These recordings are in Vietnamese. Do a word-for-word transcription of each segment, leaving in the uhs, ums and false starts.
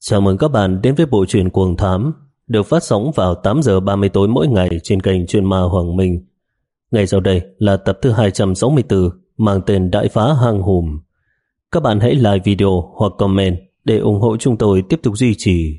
Chào mừng các bạn đến với bộ truyện Cuồng Thám, được phát sóng vào tám giờ ba mươi tối mỗi ngày trên kênh Truyện Ma Hoàng Minh. Ngay sau đây là tập thứ hai trăm sáu mươi tư mang tên Đại Phá Hang Hùm. Các bạn hãy like video hoặc comment để ủng hộ chúng tôi tiếp tục duy trì.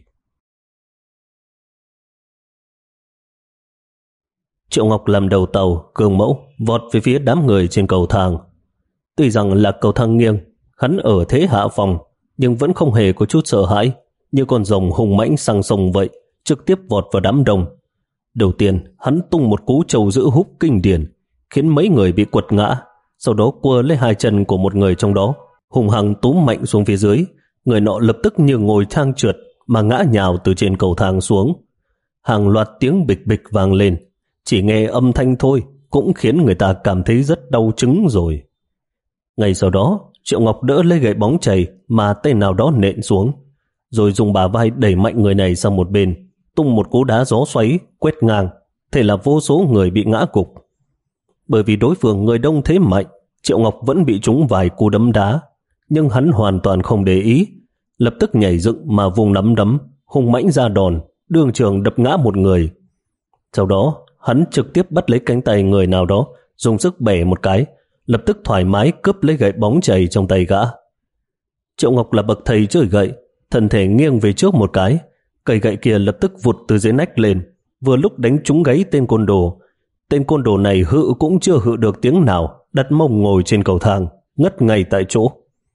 Triệu Ngọc làm đầu tàu, gương mẫu, vọt về phía đám người trên cầu thang. Tuy rằng là cầu thang nghiêng, hắn ở thế hạ phòng, nhưng vẫn không hề có chút sợ hãi, như con rồng hùng mãnh sang sông vậy, trực tiếp vọt vào đám đông. Đầu tiên, hắn tung một cú trầu giữ húc kinh điển, khiến mấy người bị quật ngã, sau đó quơ lấy hai chân của một người trong đó, hùng hăng túm mạnh xuống phía dưới. Người nọ lập tức như ngồi thang trượt mà ngã nhào từ trên cầu thang xuống. Hàng loạt tiếng bịch bịch vang lên, chỉ nghe âm thanh thôi cũng khiến người ta cảm thấy rất đau trứng rồi. Ngay sau đó, Triệu Ngọc đỡ lấy gậy bóng chày mà tên nào đó nện xuống, rồi dùng bả vai đẩy mạnh người này sang một bên, tung một cú đá gió xoáy quét ngang, thế là vô số người bị ngã gục. Bởi vì đối phương người đông thế mạnh, Triệu Ngọc vẫn bị trúng vài cú đấm đá, nhưng hắn hoàn toàn không để ý, lập tức nhảy dựng mà vùng nắm đấm, hung mãnh ra đòn, đương trường đập ngã một người. Sau đó, hắn trực tiếp bắt lấy cánh tay người nào đó, dùng sức bẻ một cái, lập tức thoải mái cướp lấy gậy bóng chày trong tay gã. Triệu Ngọc là bậc thầy chơi gậy, thân thể nghiêng về trước một cái, cây gậy kia lập tức vụt từ dưới nách lên, vừa lúc đánh trúng gáy tên côn đồ. Tên côn đồ này hự cũng chưa hự được tiếng nào, đặt mông ngồi trên cầu thang, ngất ngay tại chỗ.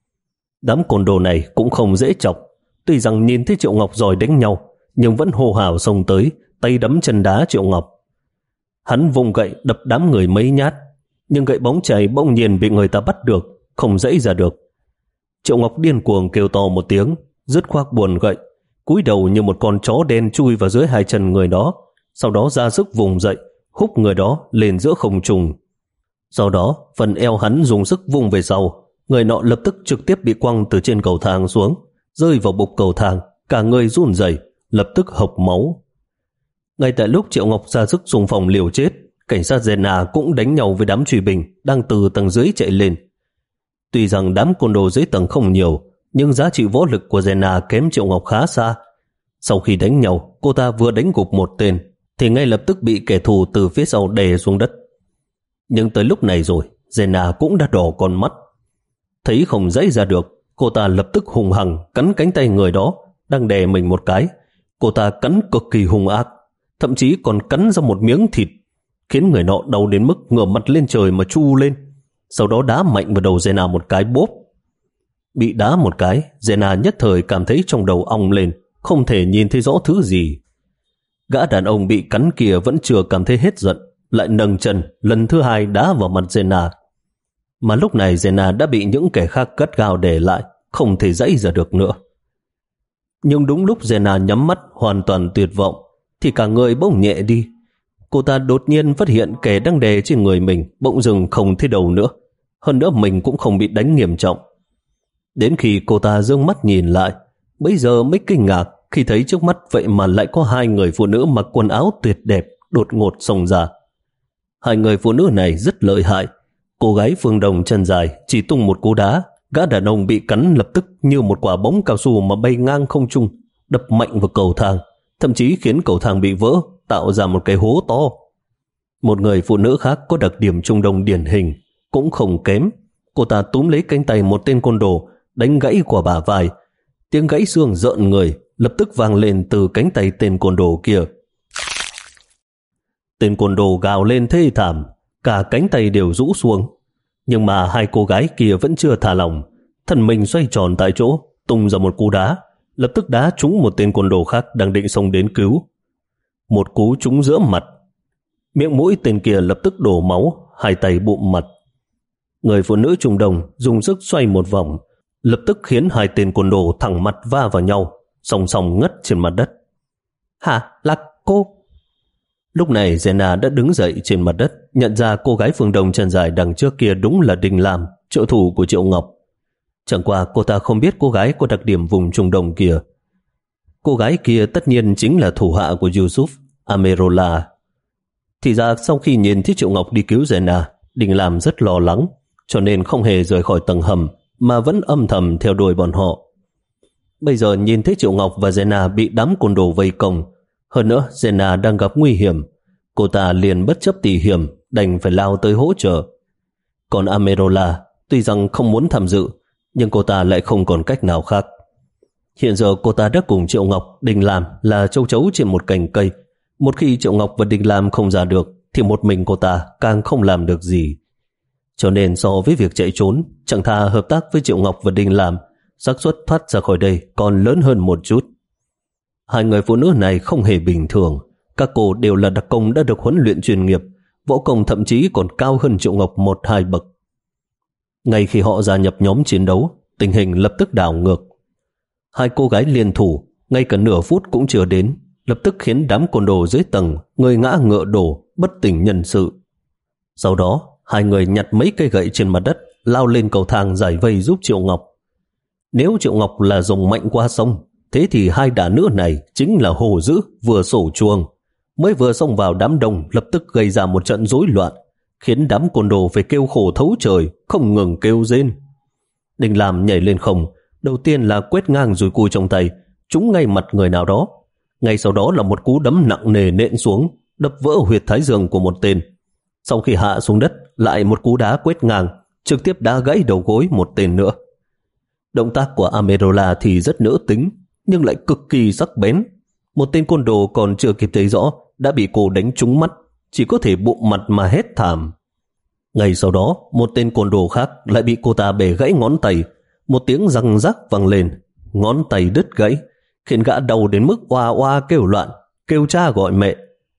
Đám côn đồ này cũng không dễ chọc, tuy rằng nhìn thấy Triệu Ngọc giỏi đánh nhau, nhưng vẫn hô hào xông tới, tay đấm chân đá Triệu Ngọc. Hắn vùng gậy đập đám người mấy nhát, nhưng gậy bóng chày bỗng nhiên bị người ta bắt được, không dãy ra được. Triệu Ngọc điên cuồng kêu to một tiếng, dứt khoác buồn gậy, cúi đầu như một con chó đen chui vào dưới hai chân người đó, sau đó ra sức vùng dậy, húc người đó lên giữa không trung. Sau đó, phần eo hắn dùng sức vung về sau, người nọ lập tức trực tiếp bị quăng từ trên cầu thang xuống, rơi vào bục cầu thang, cả người run rẩy, lập tức hộc máu. Ngay tại lúc Triệu Ngọc ra sức xung phong liều chết, cảnh sát Zena cũng đánh nhau với đám truy binh đang từ tầng dưới chạy lên. Tuy rằng đám côn đồ dưới tầng không nhiều, nhưng giá trị võ lực của Zena kém Triệu Ngọc khá xa. Sau khi đánh nhau, cô ta vừa đánh gục một tên, thì ngay lập tức bị kẻ thù từ phía sau đè xuống đất. Nhưng tới lúc này rồi, Zena cũng đã đỏ con mắt. Thấy không dãy ra được, cô ta lập tức hùng hăng cắn cánh tay người đó đang đè mình một cái. Cô ta cắn cực kỳ hung ác, thậm chí còn cắn ra một miếng thịt, khiến người nọ đau đến mức ngửa mặt lên trời mà chu lên. Sau đó đá mạnh vào đầu Zena một cái bốp. Bị đá một cái, Zena nhất thời cảm thấy trong đầu ong lên, không thể nhìn thấy rõ thứ gì. Gã đàn ông bị cắn kia vẫn chưa cảm thấy hết giận, lại nâng chân lần thứ hai đá vào mặt Zena. Mà lúc này Zena đã bị những kẻ khác gắt gao để lại, không thể dãy ra được nữa. Nhưng đúng lúc Zena nhắm mắt hoàn toàn tuyệt vọng, thì cả người bỗng nhẹ đi. Cô ta đột nhiên phát hiện kẻ đang đè trên người mình bỗng dừng không thấy đầu nữa, hơn nữa mình cũng không bị đánh nghiêm trọng. Đến khi cô ta giương mắt nhìn lại, bây giờ mới kinh ngạc khi thấy trước mắt vậy mà lại có hai người phụ nữ mặc quần áo tuyệt đẹp đột ngột xông ra. Hai người phụ nữ này rất lợi hại. Cô gái phương Đông chân dài chỉ tung một cú đá, gã đàn ông bị cắn lập tức như một quả bóng cao su mà bay ngang không trung, đập mạnh vào cầu thang, thậm chí khiến cầu thang bị vỡ, tạo ra một cái hố to. Một người phụ nữ khác có đặc điểm Trung Đông điển hình, cũng không kém. Cô ta túm lấy cánh tay một tên côn đồ, đánh gãy quả bả vai. Tiếng gãy xương rợn người lập tức vang lên từ cánh tay tên côn đồ kia. Tên côn đồ gào lên thê thảm, cả cánh tay đều rũ xuống. Nhưng mà hai cô gái kia vẫn chưa thả lòng, thân mình xoay tròn tại chỗ, tung ra một cú đá, lập tức đá trúng một tên côn đồ khác đang định xông đến cứu. Một cú trúng giữa mặt, miệng mũi tên kia lập tức đổ máu, hai tay bụm mặt. Người phụ nữ Trung Đông dùng sức xoay một vòng, lập tức khiến hai tên côn đồ thẳng mặt va vào nhau, song song ngất trên mặt đất. Hả? Là cô? Lúc này Zena đã đứng dậy trên mặt đất, nhận ra cô gái phương Đông chân dài đằng trước kia đúng là Đình Lam, trợ thủ của Triệu Ngọc. Chẳng qua cô ta không biết cô gái có đặc điểm vùng Trung Đông kia. Cô gái kia tất nhiên chính là thủ hạ của Yusuf, Amerola. Thì ra sau khi nhìn thấy Triệu Ngọc đi cứu Zena, Đình Lam rất lo lắng, cho nên không hề rời khỏi tầng hầm, mà vẫn âm thầm theo đuổi bọn họ. Bây giờ nhìn thấy Triệu Ngọc và Zena bị đám côn đồ vây công, hơn nữa Zena đang gặp nguy hiểm, cô ta liền bất chấp tỉ hiểm đành phải lao tới hỗ trợ. Còn Amerola tuy rằng không muốn tham dự, nhưng cô ta lại không còn cách nào khác. Hiện giờ cô ta đã cùng Triệu Ngọc, Đình Lam là châu chấu trên một cành cây. Một khi Triệu Ngọc và Đình Lam không ra được thì một mình cô ta càng không làm được gì. Cho nên so với việc chạy trốn, chẳng thà hợp tác với Triệu Ngọc và Đình Lam, xác suất thoát ra khỏi đây còn lớn hơn một chút. Hai người phụ nữ này không hề bình thường, các cô đều là đặc công đã được huấn luyện chuyên nghiệp, võ công thậm chí còn cao hơn Triệu Ngọc một hai bậc. Ngay khi họ gia nhập nhóm chiến đấu, tình hình lập tức đảo ngược. Hai cô gái liên thủ, ngay cả nửa phút cũng chưa đến, lập tức khiến đám côn đồ dưới tầng người ngã ngựa đổ, bất tỉnh nhân sự. Sau đó, hai người nhặt mấy cây gậy trên mặt đất, lao lên cầu thang giải vây giúp Triệu Ngọc. Nếu Triệu Ngọc là dùng mạnh qua sông, thế thì hai đả nữ này chính là hồ dữ vừa sổ chuông, mới vừa xông vào đám đông lập tức gây ra một trận rối loạn, khiến đám côn đồ phải kêu khổ thấu trời, không ngừng kêu rên. Đình Lam nhảy lên không, đầu tiên là quét ngang rồi cùi trong tay, trúng ngay mặt người nào đó. Ngay sau đó là một cú đấm nặng nề nện xuống, đập vỡ huyệt thái dương của một tên. Sau khi hạ xuống đất, lại một cú đá quét ngang, trực tiếp đá gãy đầu gối một tên nữa. Động tác của Amerola thì rất nữ tính, nhưng lại cực kỳ sắc bén. Một tên côn đồ còn chưa kịp thấy rõ, đã bị cô đánh trúng mắt, chỉ có thể bụng mặt mà hét thảm. Ngay sau đó, một tên côn đồ khác lại bị cô ta bẻ gãy ngón tay, một tiếng răng rắc vang lên, ngón tay đứt gãy, khiến gã đau đến mức oa oa kêu loạn, kêu cha gọi mẹ.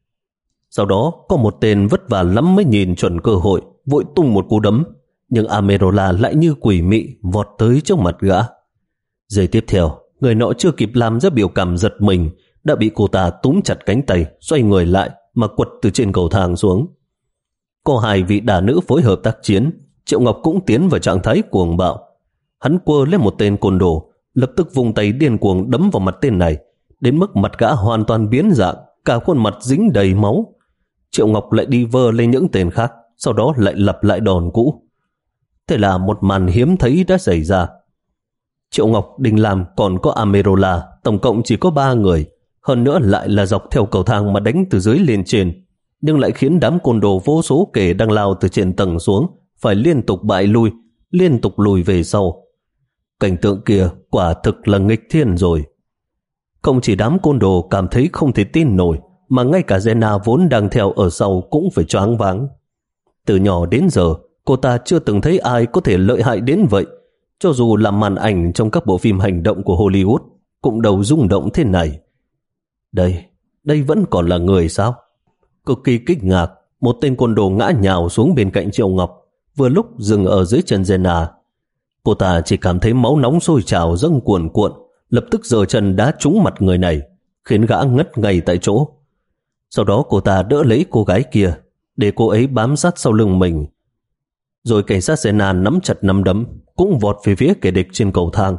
Sau đó, có một tên vất vả lắm mới nhìn chuẩn cơ hội, vội tung một cú đấm, nhưng Amerola lại như quỷ mị vọt tới trước mặt gã. Giây tiếp theo, người nọ chưa kịp làm ra biểu cảm giật mình, đã bị cô ta túm chặt cánh tay, xoay người lại mà quật từ trên cầu thang xuống. Có hai vị đả nữ phối hợp tác chiến, Triệu Ngọc cũng tiến vào trạng thái cuồng bạo. Hắn quơ lên một tên côn đồ, lập tức vùng tay điên cuồng đấm vào mặt tên này, đến mức mặt gã hoàn toàn biến dạng, cả khuôn mặt dính đầy máu. Triệu Ngọc lại đi vơ lên những tên khác, sau đó lại lặp lại đòn cũ. Thế là một màn hiếm thấy đã xảy ra. Triệu Ngọc, Đình Lam còn có Amerola, tổng cộng chỉ có ba người, hơn nữa lại là dọc theo cầu thang mà đánh từ dưới lên trên, nhưng lại khiến đám côn đồ vô số kể đang lao từ trên tầng xuống phải liên tục bại lui, liên tục lùi về sau. Cảnh tượng kia quả thực là nghịch thiên rồi. Không chỉ đám côn đồ cảm thấy không thể tin nổi, mà ngay cả Zena vốn đang theo ở sau cũng phải choáng váng. Từ nhỏ đến giờ, cô ta chưa từng thấy ai có thể lợi hại đến vậy. Cho dù là màn ảnh trong các bộ phim hành động của Hollywood cũng đầu rung động thế này. Đây, đây vẫn còn là người sao? Cực kỳ kích ngạc, một tên côn đồ ngã nhào xuống bên cạnh Triệu Ngọc, vừa lúc dừng ở dưới chân Zena. Cô ta chỉ cảm thấy máu nóng sôi trào dâng cuồn cuộn, lập tức giơ chân đá trúng mặt người này, khiến gã ngất ngay tại chỗ. Sau đó cô ta đỡ lấy cô gái kia, để cô ấy bám sát sau lưng mình. Rồi cảnh sát Zena nắm chặt nắm đấm, cũng vọt về phía kẻ địch trên cầu thang.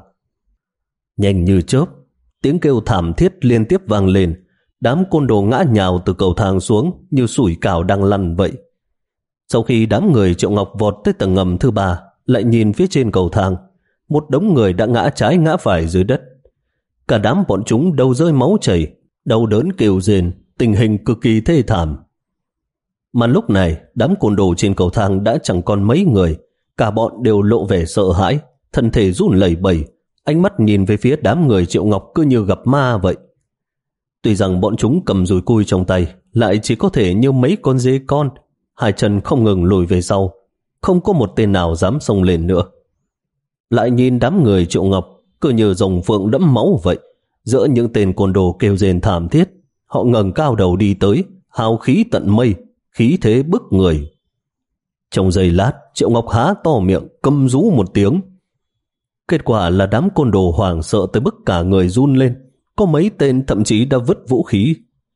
Nhanh như chớp, tiếng kêu thảm thiết liên tiếp vang lên, đám côn đồ ngã nhào từ cầu thang xuống như sủi cảo đang lăn vậy. Sau khi đám người Triệu Ngọc vọt tới tầng ngầm thứ ba, lại nhìn phía trên cầu thang, một đống người đã ngã trái ngã phải dưới đất. Cả đám bọn chúng đầu rơi máu chảy, đau đớn kêu rên, tình hình cực kỳ thê thảm. Mà lúc này, đám côn đồ trên cầu thang đã chẳng còn mấy người, cả bọn đều lộ vẻ sợ hãi, thân thể run lẩy bẩy, ánh mắt nhìn về phía đám người Triệu Ngọc cứ như gặp ma vậy. Tuy rằng bọn chúng cầm dùi cui trong tay, lại chỉ có thể như mấy con dê con, hai chân không ngừng lùi về sau, không có một tên nào dám xông lên nữa. Lại nhìn đám người Triệu Ngọc cứ như rồng phượng đẫm máu vậy, giữa những tên côn đồ kêu rên thảm thiết, họ ngẩng cao đầu đi tới, hào khí tận mây, khí thế bức người. Trong giây lát, Triệu Ngọc há to miệng, câm rú một tiếng. Kết quả là đám côn đồ hoảng sợ tới mức cả người run lên, có mấy tên thậm chí đã vứt vũ khí.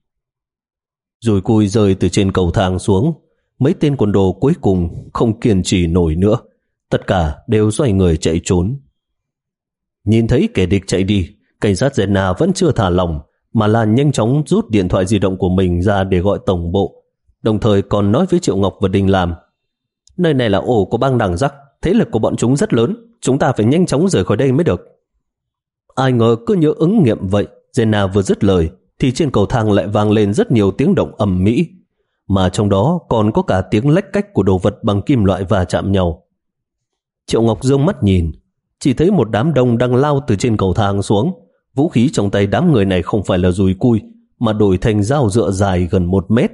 Rồi cùi rơi từ trên cầu thang xuống, mấy tên côn đồ cuối cùng không kiên trì nổi nữa, tất cả đều xoay người chạy trốn. Nhìn thấy kẻ địch chạy đi, cảnh sát Zena vẫn chưa thả lòng, mà là nhanh chóng rút điện thoại di động của mình ra để gọi tổng bộ, đồng thời còn nói với Triệu Ngọc và Đình Lam: nơi này là ổ của băng đằng rắc, thế lực của bọn chúng rất lớn, chúng ta phải nhanh chóng rời khỏi đây mới được. Ai ngờ cứ nhớ ứng nghiệm vậy, Jenna vừa dứt lời thì trên cầu thang lại vang lên rất nhiều tiếng động ầm ĩ, mà trong đó còn có cả tiếng lách cách của đồ vật bằng kim loại va chạm nhau. Triệu Ngọc dương mắt nhìn, chỉ thấy một đám đông đang lao từ trên cầu thang xuống. Vũ khí trong tay đám người này không phải là dùi cui, mà đổi thành dao dựa dài gần một mét.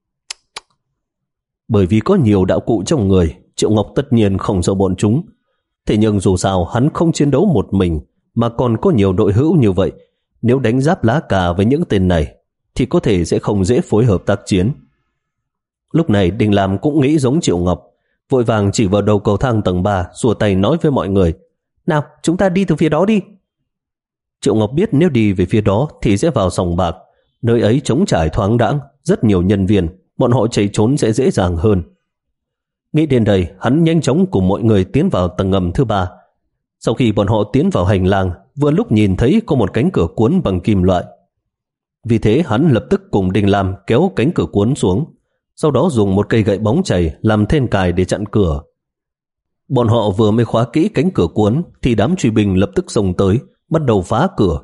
Bởi vì có nhiều đạo cụ trong người, Triệu Ngọc tất nhiên không sợ bọn chúng. Thế nhưng dù sao hắn không chiến đấu một mình, mà còn có nhiều đội hữu như vậy. Nếu đánh giáp lá cà với những tên này, thì có thể sẽ không dễ phối hợp tác chiến. Lúc này Đình Lam cũng nghĩ giống Triệu Ngọc, vội vàng chỉ vào đầu cầu thang tầng ba, xua tay nói với mọi người: nào, chúng ta đi từ phía đó đi. Triệu Ngọc biết nếu đi về phía đó thì sẽ vào sòng bạc, nơi ấy trống trải thoáng đãng, rất nhiều nhân viên, bọn họ chạy trốn sẽ dễ dàng hơn. Nghĩ đến đây, hắn nhanh chóng cùng mọi người tiến vào tầng ngầm thứ ba. Sau khi bọn họ tiến vào hành lang, vừa lúc nhìn thấy có một cánh cửa cuốn bằng kim loại. Vì thế hắn lập tức cùng Đình Lam kéo cánh cửa cuốn xuống, sau đó dùng một cây gậy bóng chảy làm then cài để chặn cửa. Bọn họ vừa mới khóa kỹ cánh cửa cuốn thì đám truy binh lập tức xông tới, bắt đầu phá cửa.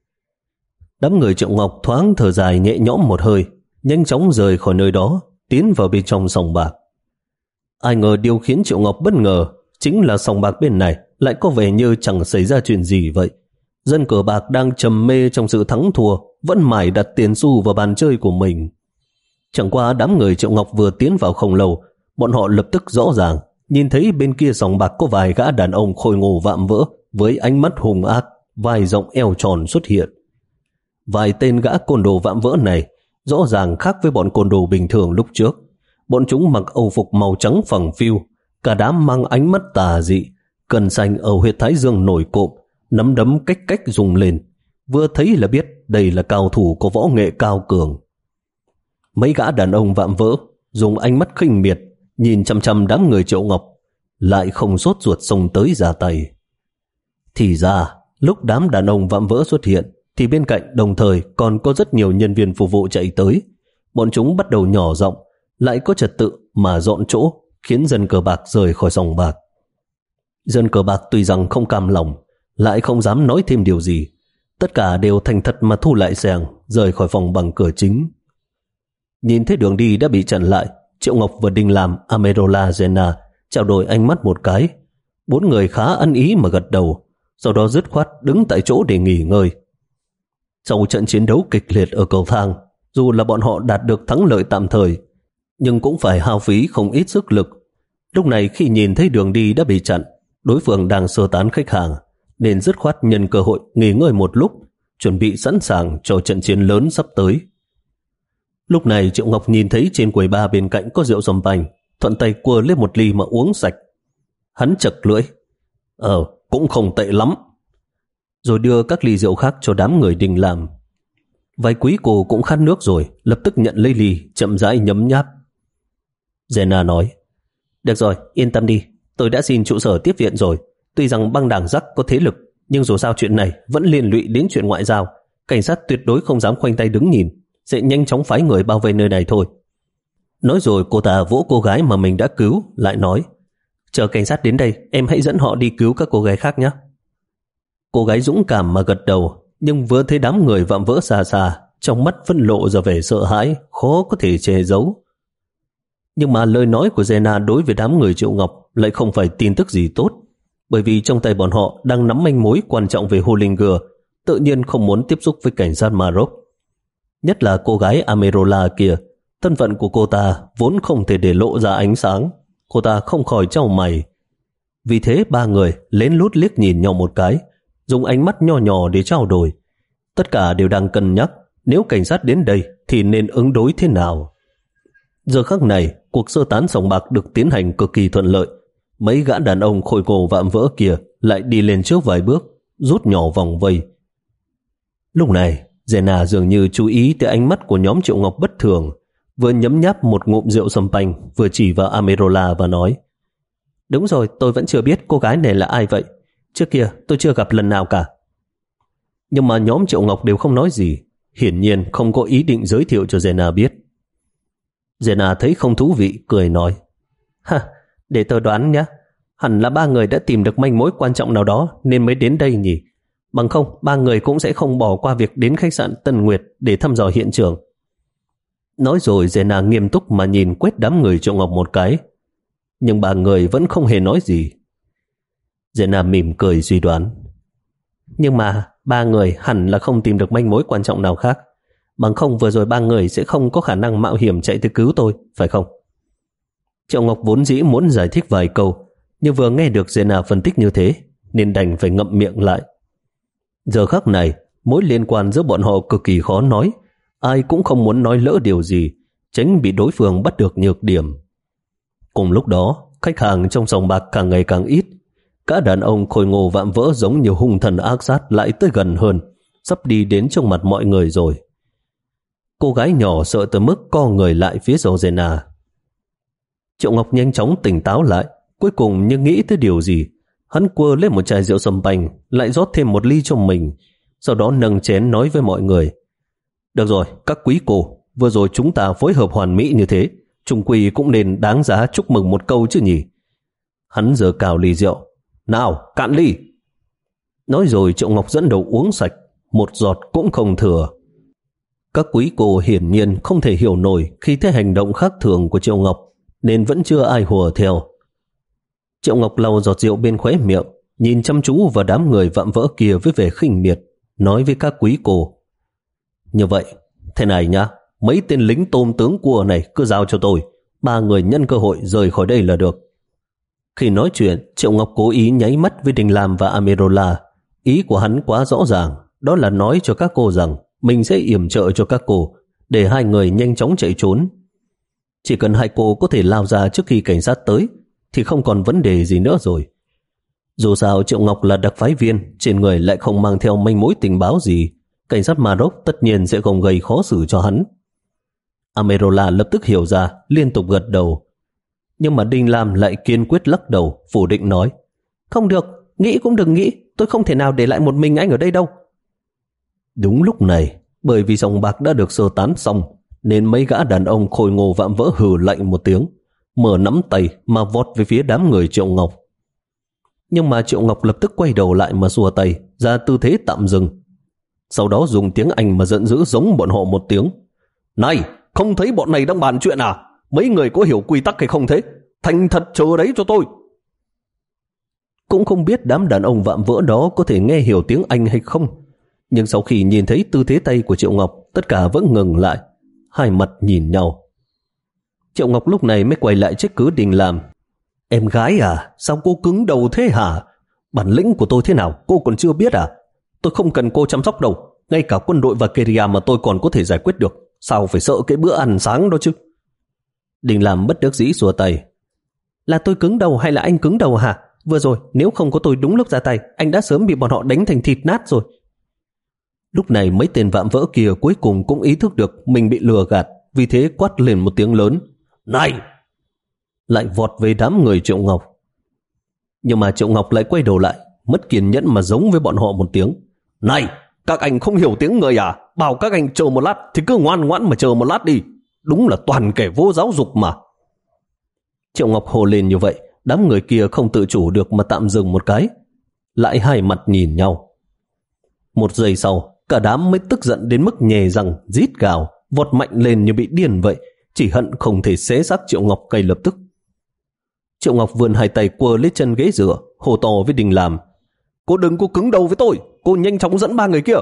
Đám người Triệu Ngọc thoáng thở dài nhẹ nhõm một hơi, nhanh chóng rời khỏi nơi đó, tiến vào bên trong sòng bạc. Ai ngờ điều khiến Triệu Ngọc bất ngờ chính là sòng bạc bên này lại có vẻ như chẳng xảy ra chuyện gì vậy. Dân cờ bạc đang trầm mê trong sự thắng thua, vẫn mải đặt tiền xu vào bàn chơi của mình. Chẳng qua đám người Triệu Ngọc vừa tiến vào không lâu, bọn họ lập tức rõ ràng nhìn thấy bên kia sòng bạc có vài gã đàn ông khôi ngô vạm vỡ với ánh mắt hung ác, vai rộng eo tròn xuất hiện. Vài tên gã côn đồ vạm vỡ này rõ ràng khác với bọn côn đồ bình thường lúc trước. Bọn chúng mặc âu phục màu trắng phẳng phiu, cả đám mang ánh mắt tà dị, cần xanh ở huyệt thái dương nổi cộm, nắm đấm cách cách rung lên. Vừa thấy là biết đây là cao thủ có võ nghệ cao cường. Mấy gã đàn ông vạm vỡ dùng ánh mắt khinh miệt nhìn chăm chăm đám người Triệu Ngọc, lại không sốt ruột xông tới ra tay. Thì ra lúc đám đàn ông vạm vỡ xuất hiện thì bên cạnh đồng thời còn có rất nhiều nhân viên phục vụ chạy tới. Bọn chúng bắt đầu nhỏ giọng, lại có trật tự mà dọn chỗ, khiến dân cờ bạc rời khỏi sòng bạc. Dân cờ bạc tuy rằng không cam lòng, lại không dám nói thêm điều gì. Tất cả đều thành thật mà thu lại xẻng, rời khỏi phòng bằng cửa chính. Nhìn thấy đường đi đã bị chặn lại, Triệu Ngọc và Đình Lam, Amerola, Jenna trao đổi ánh mắt một cái. Bốn người khá ăn ý mà gật đầu, sau đó dứt khoát đứng tại chỗ để nghỉ ngơi. Sau trận chiến đấu kịch liệt ở cầu thang, dù là bọn họ đạt được thắng lợi tạm thời, nhưng cũng phải hao phí không ít sức lực. Lúc này khi nhìn thấy đường đi đã bị chặn, đối phương đang sơ tán khách hàng, nên dứt khoát nhân cơ hội nghỉ ngơi một lúc, chuẩn bị sẵn sàng cho trận chiến lớn sắp tới. Lúc này Triệu Ngọc nhìn thấy trên quầy bar bên cạnh có rượu sâm banh, thuận tay quơ lên một ly mà uống sạch. Hắn chật lưỡi, Ờ, cũng không tệ lắm. Rồi đưa các ly rượu khác cho đám người Đình Lam. Vài quý cô cũng khát nước rồi, lập tức nhận lấy ly, chậm rãi nhấm nháp. Jenna nói, được rồi, yên tâm đi, tôi đã xin trụ sở tiếp viện rồi. Tuy rằng băng đảng Jack có thế lực, nhưng dù sao chuyện này vẫn liên lụy đến chuyện ngoại giao. Cảnh sát tuyệt đối không dám khoanh tay đứng nhìn, sẽ nhanh chóng phái người bao vây nơi này thôi. Nói rồi cô ta vỗ cô gái mà mình đã cứu, lại nói, chờ cảnh sát đến đây, em hãy dẫn họ đi cứu các cô gái khác nhé. Cô gái dũng cảm mà gật đầu, nhưng vừa thấy đám người vạm vỡ xa xa, trong mắt vẫn lộ ra vẻ sợ hãi, khó có thể che giấu. Nhưng mà lời nói của Jenna đối với đám người Triệu Ngọc lại không phải tin tức gì tốt, bởi vì trong tay bọn họ đang nắm manh mối quan trọng về Hollinger, tự nhiên không muốn tiếp xúc với cảnh sát Maroc. Nhất là cô gái Amerola kia, thân phận của cô ta vốn không thể để lộ ra ánh sáng, cô ta không khỏi chau mày. Vì thế ba người lén lút liếc nhìn nhau một cái, dùng ánh mắt nho nhỏ để trao đổi. Tất cả đều đang cân nhắc nếu cảnh sát đến đây thì nên ứng đối thế nào. Giờ khắc này, cuộc sơ tán sòng bạc được tiến hành cực kỳ thuận lợi. Mấy gã đàn ông khôi ngô vạm vỡ kia lại đi lên trước vài bước, rút nhỏ vòng vây. Lúc này, Jenna dường như chú ý tới ánh mắt của nhóm Triệu Ngọc bất thường, vừa nhấm nháp một ngụm rượu sâm panh, vừa chỉ vào Amerola và nói, đúng rồi, tôi vẫn chưa biết cô gái này là ai vậy. Trước kia tôi chưa gặp lần nào cả. Nhưng mà nhóm Triệu Ngọc đều không nói gì, hiển nhiên không có ý định giới thiệu cho Jenna biết. Jenna thấy không thú vị, cười nói, ha, để tôi đoán nhé, hẳn là ba người đã tìm được manh mối quan trọng nào đó nên mới đến đây nhỉ. Bằng không, ba người cũng sẽ không bỏ qua việc đến khách sạn Tân Nguyệt để thăm dò hiện trường. Nói rồi Zena nghiêm túc mà nhìn quét đám người Triệu Ngọc một cái. Nhưng ba người vẫn không hề nói gì. Zena mỉm cười suy đoán. Nhưng mà ba người hẳn là không tìm được manh mối quan trọng nào khác. Bằng không vừa rồi ba người sẽ không có khả năng mạo hiểm chạy tới cứu tôi, phải không? Triệu Ngọc vốn dĩ muốn giải thích vài câu, nhưng vừa nghe được Zena phân tích như thế, nên đành phải ngậm miệng lại. Giờ khắc này, mối liên quan giữa bọn họ cực kỳ khó nói. Ai cũng không muốn nói lỡ điều gì, tránh bị đối phương bắt được nhược điểm. Cùng lúc đó, khách hàng trong sòng bạc càng ngày càng ít. Cả đàn ông khôi ngô vạm vỡ giống như hung thần ác sát lại tới gần hơn, sắp đi đến trong mặt mọi người rồi. Cô gái nhỏ sợ tới mức co người lại phía sau Zena. Triệu Ngọc nhanh chóng tỉnh táo lại, cuối cùng như nghĩ tới điều gì. Hắn quơ lên một chai rượu sâm banh, lại rót thêm một ly cho mình, sau đó nâng chén nói với mọi người. Được rồi, các quý cô, vừa rồi chúng ta phối hợp hoàn mỹ như thế, chung quy cũng nên đáng giá chúc mừng một câu chứ nhỉ. Hắn giơ cào ly rượu. Nào, cạn ly. Nói rồi Triệu Ngọc dẫn đầu uống sạch, một giọt cũng không thừa. Các quý cô hiển nhiên không thể hiểu nổi khi thấy hành động khác thường của Triệu Ngọc, nên vẫn chưa ai hùa theo. Triệu Ngọc lau giọt rượu bên khóe miệng, nhìn chăm chú vào đám người vạm vỡ kia với vẻ khinh miệt, nói với các quý cô. Như vậy, thế này nhá, mấy tên lính tôm tướng cua này cứ giao cho tôi, ba người nhân cơ hội rời khỏi đây là được. Khi nói chuyện, Triệu Ngọc cố ý nháy mắt với Đình Lam và Amirola. Ý của hắn quá rõ ràng, đó là nói cho các cô rằng mình sẽ yểm trợ cho các cô, để hai người nhanh chóng chạy trốn. Chỉ cần hai cô có thể lao ra trước khi cảnh sát tới, thì không còn vấn đề gì nữa rồi. Dù sao Triệu Ngọc là đặc phái viên, trên người lại không mang theo manh mối tình báo gì, cảnh sát Maroc tất nhiên sẽ không gây khó xử cho hắn. Amirola lập tức hiểu ra, liên tục gật đầu. Nhưng mà Đinh Lam lại kiên quyết lắc đầu, phủ định nói. Không được, nghĩ cũng đừng nghĩ, tôi không thể nào để lại một mình anh ở đây đâu. Đúng lúc này, bởi vì sòng bạc đã được sơ tán xong, nên mấy gã đàn ông khôi ngô vạm vỡ hừ lạnh một tiếng, mở nắm tay mà vọt về phía đám người Triệu Ngọc. Nhưng mà Triệu Ngọc lập tức quay đầu lại mà xua tay, ra tư thế tạm dừng. Sau đó dùng tiếng Anh mà giận dữ giống bọn họ một tiếng. Này, không thấy bọn này đang bàn chuyện à? Mấy người có hiểu quy tắc hay không thế? Thành thật chờ đấy cho tôi. Cũng không biết đám đàn ông vạm vỡ đó có thể nghe hiểu tiếng Anh hay không. Nhưng sau khi nhìn thấy tư thế tay của Triệu Ngọc, tất cả vẫn ngừng lại, hai mặt nhìn nhau. Triệu Ngọc lúc này mới quay lại trách cứ Đình Lam. Em gái à, sao cô cứng đầu thế hả? Bản lĩnh của tôi thế nào cô còn chưa biết à? Tôi không cần cô chăm sóc đâu, ngay cả quân đội và Keria mà tôi còn có thể giải quyết được, sao phải sợ cái bữa ăn sáng đó chứ? Đình Lam bất đắc dĩ xua tay. Là tôi cứng đầu hay là anh cứng đầu hả? Vừa rồi nếu không có tôi đúng lúc ra tay, anh đã sớm bị bọn họ đánh thành thịt nát rồi. Lúc này mấy tên vạm vỡ kia cuối cùng cũng ý thức được mình bị lừa gạt, vì thế quát lên một tiếng lớn. Này! Lại vọt về đám người Triệu Ngọc. Nhưng mà Triệu Ngọc lại quay đầu lại, mất kiên nhẫn mà giống với bọn họ một tiếng. Này! Các anh không hiểu tiếng người à? Bảo các anh chờ một lát thì cứ ngoan ngoãn mà chờ một lát đi. Đúng là toàn kẻ vô giáo dục mà. Triệu Ngọc hồ lên như vậy, đám người kia không tự chủ được mà tạm dừng một cái, lại hai mặt nhìn nhau. Một giây sau, cả đám mới tức giận đến mức nhè răng rít gào, vọt mạnh lên như bị điên vậy, chỉ hận không thể xé xác Triệu Ngọc ngay lập tức. Triệu Ngọc vươn hai tay quơ lấy chân ghế dựa, hô to với Đình Lam. Cô đừng có cứng đầu với tôi, cô nhanh chóng dẫn ba người kia.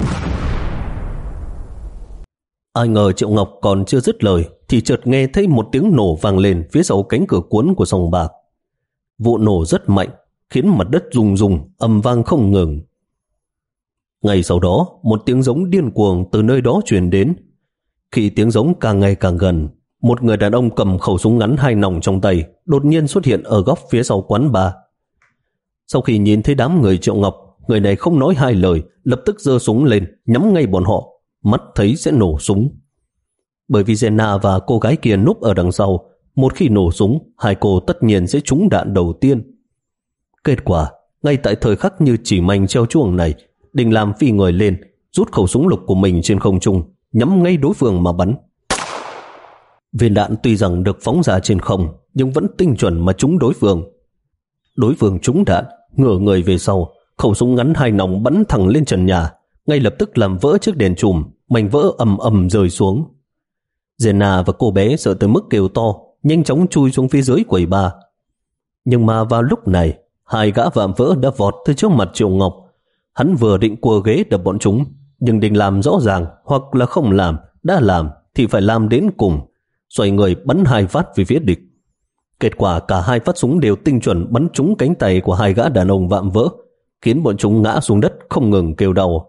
Ai ngờ Triệu Ngọc còn chưa dứt lời thì chợt nghe thấy một tiếng nổ vang lên phía sau cánh cửa cuốn của sòng bạc. Vụ nổ rất mạnh, khiến mặt đất rung rung, ầm vang không ngừng. Ngay sau đó, một tiếng giống điên cuồng từ nơi đó truyền đến. Khi tiếng giống càng ngày càng gần, một người đàn ông cầm khẩu súng ngắn hai nòng trong tay đột nhiên xuất hiện ở góc phía sau quán bar. Sau khi nhìn thấy đám người Triệu Ngọc, người này không nói hai lời, lập tức giơ súng lên, nhắm ngay bọn họ, mắt thấy sẽ nổ súng. Bởi vì Zena và cô gái kia núp ở đằng sau, một khi nổ súng, hai cô tất nhiên sẽ trúng đạn đầu tiên. Kết quả, ngay tại thời khắc như chỉ manh treo chuông này, Đình Lam phi người lên, rút khẩu súng lục của mình trên không trung, nhắm ngay đối phương mà bắn. Viên đạn tuy rằng được phóng ra trên không, nhưng vẫn tinh chuẩn mà trúng đối phương. Đối phương trúng đạn, ngửa người về sau, khẩu súng ngắn hai nòng bắn thẳng lên trần nhà, ngay lập tức làm vỡ chiếc đèn chùm, mảnh vỡ ầm ầm rơi xuống. Jenna và cô bé sợ tới mức kêu to, nhanh chóng chui xuống phía dưới quầy bar. Nhưng mà vào lúc này, hai gã vạm vỡ đã vọt tới trước mặt Triệu Ngọc. Hắn vừa định cua ghế đập bọn chúng, nhưng định làm rõ ràng hoặc là không làm, đã làm thì phải làm đến cùng. Xoay người bắn hai phát về phía địch. Kết quả cả hai phát súng đều tinh chuẩn bắn trúng cánh tay của hai gã đàn ông vạm vỡ, khiến bọn chúng ngã xuống đất không ngừng kêu đau.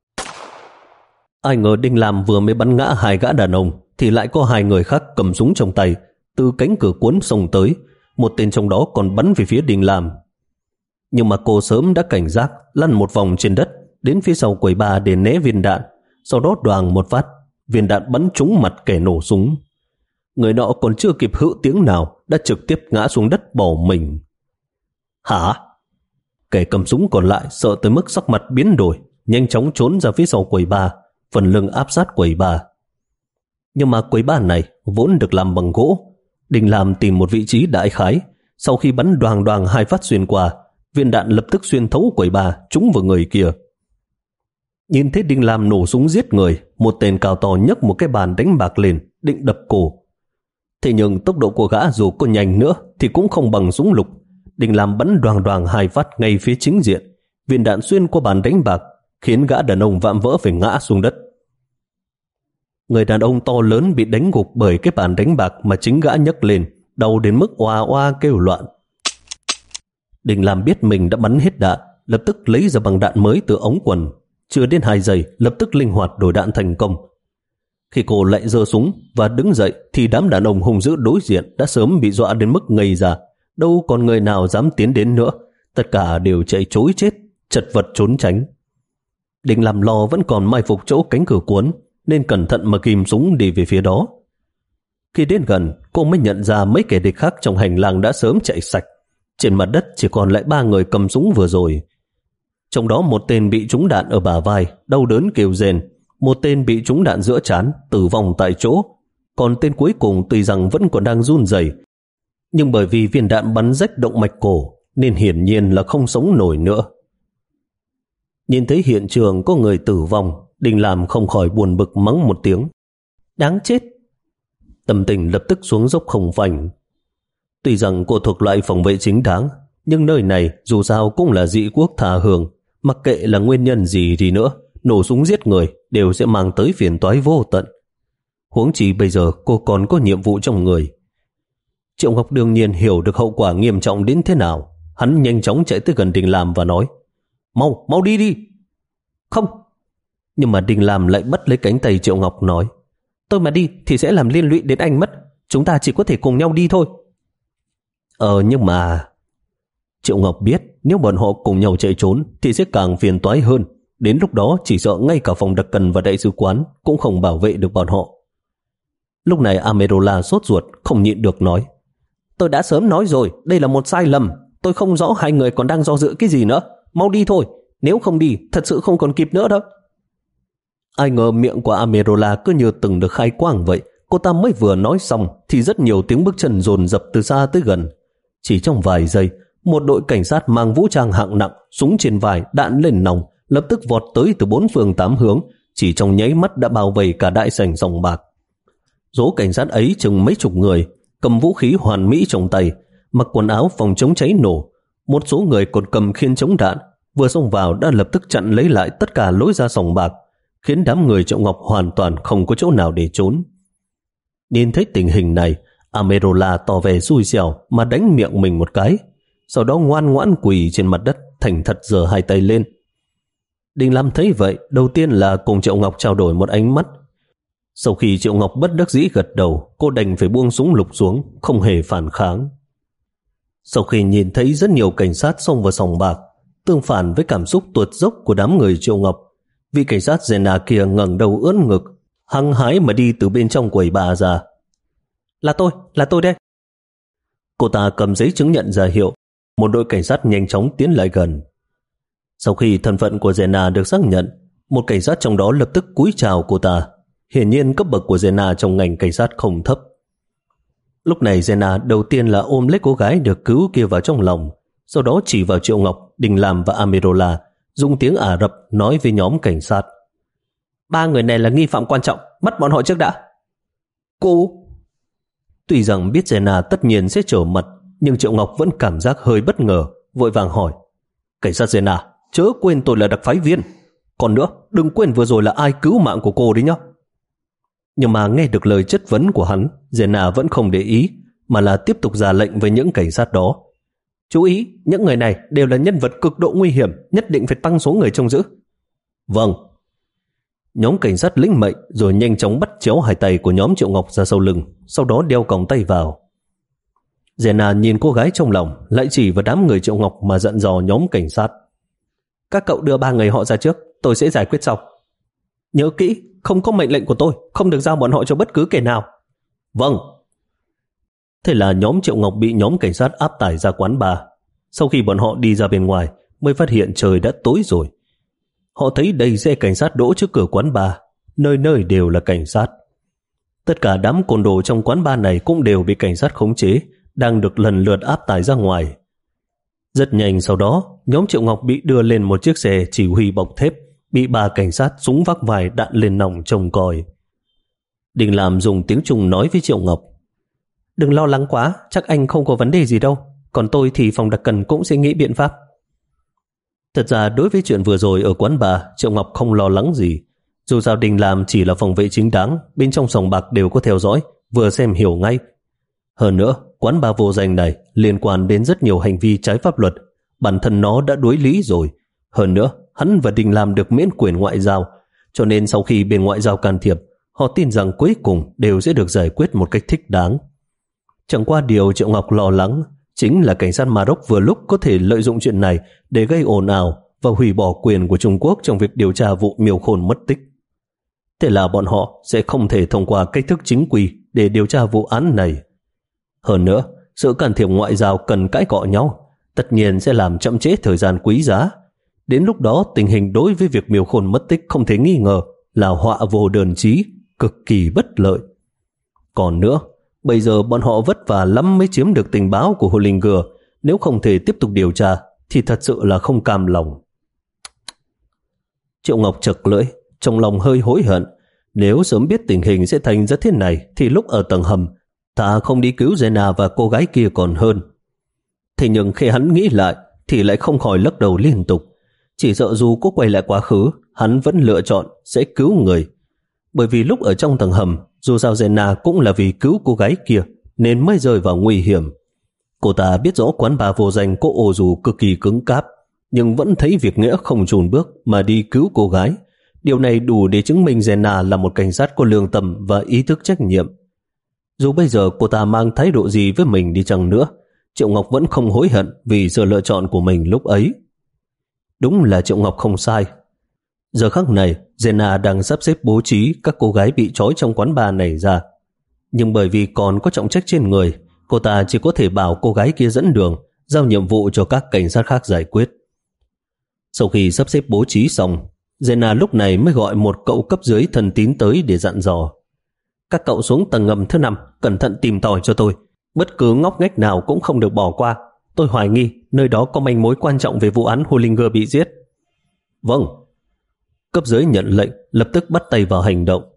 Ai ngờ Đinh Lam vừa mới bắn ngã hai gã đàn ông thì lại có hai người khác cầm súng trong tay từ cánh cửa cuốn xông tới, một tên trong đó còn bắn về phía Đinh Lam. Nhưng mà cô sớm đã cảnh giác, lăn một vòng trên đất đến phía sau quầy bar để né viên đạn, sau đó đoàng một phát, viên đạn bắn trúng mặt kẻ nổ súng. Người nọ còn chưa kịp hự tiếng nào đã trực tiếp ngã xuống đất bỏ mình. Hả? Kẻ cầm súng còn lại sợ tới mức sắc mặt biến đổi, nhanh chóng trốn ra phía sau quầy bar, phần lưng áp sát quầy bar. Nhưng mà quầy bar này vốn được làm bằng gỗ. Đinh Lam tìm một vị trí đại khái, sau khi bắn đoàng đoàng hai phát xuyên qua, viên đạn lập tức xuyên thấu quầy bar trúng vào người kia. Nhìn thấy Đinh Lam nổ súng giết người, một tên cao to nhấc một cái bàn đánh bạc lên định đập cổ. Thế nhưng tốc độ của gã dù có nhanh nữa thì cũng không bằng súng lục. Đinh Lam bắn đoàng đoàng hai phát ngay phía chính diện, viên đạn xuyên qua bàn đánh bạc, khiến gã đàn ông vạm vỡ phải ngã xuống đất. Người đàn ông to lớn bị đánh gục bởi cái bàn đánh bạc mà chính gã nhấc lên, đau đến mức oa oa kêu loạn. Đinh Lam biết mình đã bắn hết đạn, lập tức lấy ra bằng đạn mới từ ống quần. Chưa đến hai giây, lập tức linh hoạt đổi đạn thành công. Khi cô lại giơ súng và đứng dậy thì đám đàn ông hung dữ đối diện đã sớm bị dọa đến mức ngây ra, đâu còn người nào dám tiến đến nữa, tất cả đều chạy trối chết, chật vật trốn tránh. Đinh Lam lo vẫn còn mai phục chỗ cánh cửa cuốn, nên cẩn thận mà ghim súng đi về phía đó. Khi đến gần, cô mới nhận ra mấy kẻ địch khác trong hành lang đã sớm chạy sạch. Trên mặt đất chỉ còn lại ba người cầm súng vừa rồi. Trong đó một tên bị trúng đạn ở bả vai, đau đớn kêu rên. Một tên bị trúng đạn giữa trán, tử vong tại chỗ. Còn tên cuối cùng tuy rằng vẫn còn đang run rẩy, nhưng bởi vì viên đạn bắn rách động mạch cổ nên hiển nhiên là không sống nổi nữa. Nhìn thấy hiện trường có người tử vong, Đinh Lam không khỏi buồn bực mắng một tiếng. Đáng chết! Tâm tình lập tức xuống dốc không phanh. Tuy rằng cô thuộc loại phòng vệ chính đáng, nhưng nơi này dù sao cũng là dị quốc tha hương, mặc kệ là nguyên nhân gì đi nữa, nổ súng giết người đều sẽ mang tới phiền toái vô tận. Huống chi bây giờ cô còn có nhiệm vụ trong người. Triệu Ngọc đương nhiên hiểu được hậu quả nghiêm trọng đến thế nào. Hắn nhanh chóng chạy tới gần Đinh Lam và nói, Mau, mau đi đi. Không. Nhưng mà Đinh Lam lại bắt lấy cánh tay Triệu Ngọc nói, tôi mà đi thì sẽ làm liên lụy đến anh mất. Chúng ta chỉ có thể cùng nhau đi thôi. Ờ nhưng mà... Triệu Ngọc biết nếu bọn họ cùng nhau chạy trốn thì sẽ càng phiền toái hơn. Đến lúc đó chỉ sợ ngay cả phòng đặc cần và đại sứ quán cũng không bảo vệ được bọn họ. Lúc này Amerola sốt ruột, không nhịn được nói, tôi đã sớm nói rồi, đây là một sai lầm. Tôi không rõ hai người còn đang do dự cái gì nữa. Mau đi thôi, nếu không đi thật sự không còn kịp nữa đâu. Ai ngờ miệng của Amerola cứ như từng được khai quang vậy. Cô ta mới vừa nói xong thì rất nhiều tiếng bước chân dồn dập từ xa tới gần. Chỉ trong vài giây, một đội cảnh sát mang vũ trang hạng nặng, súng trên vai, đạn lên nòng, lập tức vọt tới từ bốn phương tám hướng, chỉ trong nháy mắt đã bao vây cả đại sảnh sòng bạc. Số cảnh sát ấy chừng mấy chục người, cầm vũ khí hoàn mỹ trong tay, mặc quần áo phòng chống cháy nổ. Một số người còn cầm khiên chống đạn, vừa xông vào đã lập tức chặn lấy lại tất cả lối ra sòng bạc, khiến đám người Triệu Ngọc hoàn toàn không có chỗ nào để trốn. Nhìn thấy tình hình này, Amerola tỏ vẻ xui xẻo mà đánh miệng mình một cái, sau đó ngoan ngoãn quỳ trên mặt đất, thành thật giơ hai tay lên. Đinh Lam thấy vậy, đầu tiên là cùng Triệu Ngọc trao đổi một ánh mắt. Sau khi Triệu Ngọc bất đắc dĩ gật đầu, cô đành phải buông súng lục xuống, không hề phản kháng. Sau khi nhìn thấy rất nhiều cảnh sát xông vào sòng bạc, tương phản với cảm xúc tuột dốc của đám người Triệu Ngọc, vị cảnh sát Jenna kia ngẩng đầu ưỡn ngực, hăng hái mà đi từ bên trong quầy bà ra. Là tôi, là tôi đây. Cô ta cầm giấy chứng nhận ra hiệu, một đội cảnh sát nhanh chóng tiến lại gần. Sau khi thân phận của Jenna được xác nhận, một cảnh sát trong đó lập tức cúi chào cô ta. Hiển nhiên cấp bậc của Jenna trong ngành cảnh sát không thấp. Lúc này Jenna đầu tiên là ôm lấy cô gái được cứu kia vào trong lòng, sau đó chỉ vào Triệu Ngọc, Đình Lam và Amirola dùng tiếng Ả Rập nói với nhóm cảnh sát. Ba người này là nghi phạm quan trọng, bắt bọn họ trước đã. Cô... Tuy rằng biết Jenna tất nhiên sẽ trở mặt, nhưng Triệu Ngọc vẫn cảm giác hơi bất ngờ, vội vàng hỏi. Cảnh sát Jenna, chớ quên tôi là đặc phái viên. Còn nữa, đừng quên vừa rồi là ai cứu mạng của cô đấy nhá. Nhưng mà nghe được lời chất vấn của hắn, Jenna vẫn không để ý, mà là tiếp tục ra lệnh với những cảnh sát đó. Chú ý, những người này đều là nhân vật cực độ nguy hiểm, nhất định phải tăng số người trông giữ. Vâng. Nhóm cảnh sát lĩnh mệnh rồi nhanh chóng bắt chéo hai tay của nhóm Triệu Ngọc ra sau lưng, sau đó đeo còng tay vào. Jenna nhìn cô gái trong lòng, lại chỉ vào đám người Triệu Ngọc mà dặn dò nhóm cảnh sát. Các cậu đưa ba người họ ra trước, tôi sẽ giải quyết sau. Nhớ kỹ, không có mệnh lệnh của tôi, không được giao bọn họ cho bất cứ kẻ nào. Vâng. Thế là nhóm Triệu Ngọc bị nhóm cảnh sát áp tải ra quán bar. Sau khi bọn họ đi ra bên ngoài, mới phát hiện trời đã tối rồi. Họ thấy đầy xe cảnh sát đỗ trước cửa quán bar, nơi nơi đều là cảnh sát. Tất cả đám côn đồ trong quán bar này cũng đều bị cảnh sát khống chế, đang được lần lượt áp tải ra ngoài. Rất nhanh sau đó, nhóm Triệu Ngọc bị đưa lên một chiếc xe chỉ huy bọc thép, bị ba cảnh sát súng vác vai đạn lên nòng trông coi. Đình Lam dùng tiếng Trung nói với Triệu Ngọc. Đừng lo lắng quá, chắc anh không có vấn đề gì đâu. Còn tôi thì phòng đặc cần cũng sẽ nghĩ biện pháp. Thật ra đối với chuyện vừa rồi ở quán bar, Triệu Ngọc không lo lắng gì. Dù sao Đình Lam chỉ là phòng vệ chính đáng, bên trong sòng bạc đều có theo dõi, vừa xem hiểu ngay. Hơn nữa, quán bar vô danh này liên quan đến rất nhiều hành vi trái pháp luật, bản thân nó đã đối lý rồi. Hơn nữa, hắn và Đình Lam được miễn quyền ngoại giao, cho nên sau khi bên ngoại giao can thiệp, họ tin rằng cuối cùng đều sẽ được giải quyết một cách thích đáng. Chẳng qua điều Triệu Ngọc lo lắng chính là cảnh sát Maroc vừa lúc có thể lợi dụng chuyện này để gây ồn ào và hủy bỏ quyền của Trung Quốc trong việc điều tra vụ Miêu Khôn mất tích. Thế là bọn họ sẽ không thể thông qua cách thức chính quy để điều tra vụ án này. Hơn nữa, sự can thiệp ngoại giao cần cãi cọ nhau, tất nhiên sẽ làm chậm trễ thời gian quý giá. Đến lúc đó tình hình đối với việc Miêu Khôn mất tích không thể nghi ngờ là họa vô đơn chí, cực kỳ bất lợi. Còn nữa, bây giờ bọn họ vất vả lắm mới chiếm được tình báo của Hollinger, nếu không thể tiếp tục điều tra thì thật sự là không cam lòng. Triệu Ngọc chật lưỡi, trong lòng hơi hối hận. Nếu sớm biết tình hình sẽ thành ra thế này thì lúc ở tầng hầm, ta không đi cứu Jenna và cô gái kia còn hơn. Thế nhưng khi hắn nghĩ lại thì lại không khỏi lắc đầu liên tục. Chỉ sợ dù có quay lại quá khứ, hắn vẫn lựa chọn sẽ cứu người. Bởi vì lúc ở trong tầng hầm, dù sao Jenna cũng là vì cứu cô gái kia nên mới rơi vào nguy hiểm. Cô ta biết rõ quán bar vô danh có ổ dù cực kỳ cứng cáp, nhưng vẫn thấy việc nghĩa không chùn bước mà đi cứu cô gái. Điều này đủ để chứng minh Jenna là một cảnh sát có lương tâm và ý thức trách nhiệm. Dù bây giờ cô ta mang thái độ gì với mình đi chăng nữa, Triệu Ngọc vẫn không hối hận vì sự lựa chọn của mình lúc ấy. Đúng là Triệu Ngọc không sai. Giờ khắc này, Jenna đang sắp xếp bố trí các cô gái bị trói trong quán bar này ra. Nhưng bởi vì còn có trọng trách trên người, cô ta chỉ có thể bảo cô gái kia dẫn đường, giao nhiệm vụ cho các cảnh sát khác giải quyết. Sau khi sắp xếp bố trí xong, Jenna lúc này mới gọi một cậu cấp dưới thân tín tới để dặn dò. Các cậu xuống tầng ngầm thứ năm, cẩn thận tìm tòi cho tôi. Bất cứ ngóc ngách nào cũng không được bỏ qua. Tôi hoài nghi nơi đó có manh mối quan trọng về vụ án Hollinger bị giết. Vâng. Cấp dưới nhận lệnh, lập tức bắt tay vào hành động.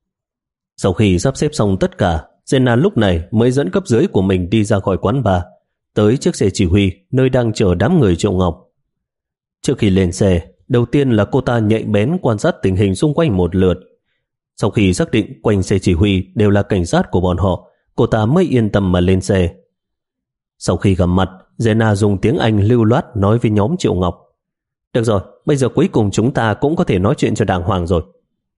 Sau khi sắp xếp xong tất cả, Jenna lúc này mới dẫn cấp dưới của mình đi ra khỏi quán bar, tới chiếc xe chỉ huy nơi đang chở đám người Triệu Ngọc. Trước khi lên xe, đầu tiên là cô ta nhạy bén quan sát tình hình xung quanh một lượt. Sau khi xác định quanh xe chỉ huy đều là cảnh sát của bọn họ, cô ta mới yên tâm mà lên xe. Sau khi gặp mặt, Jenna dùng tiếng Anh lưu loát nói với nhóm Triệu Ngọc. Được rồi, bây giờ cuối cùng chúng ta cũng có thể nói chuyện cho đàng hoàng rồi.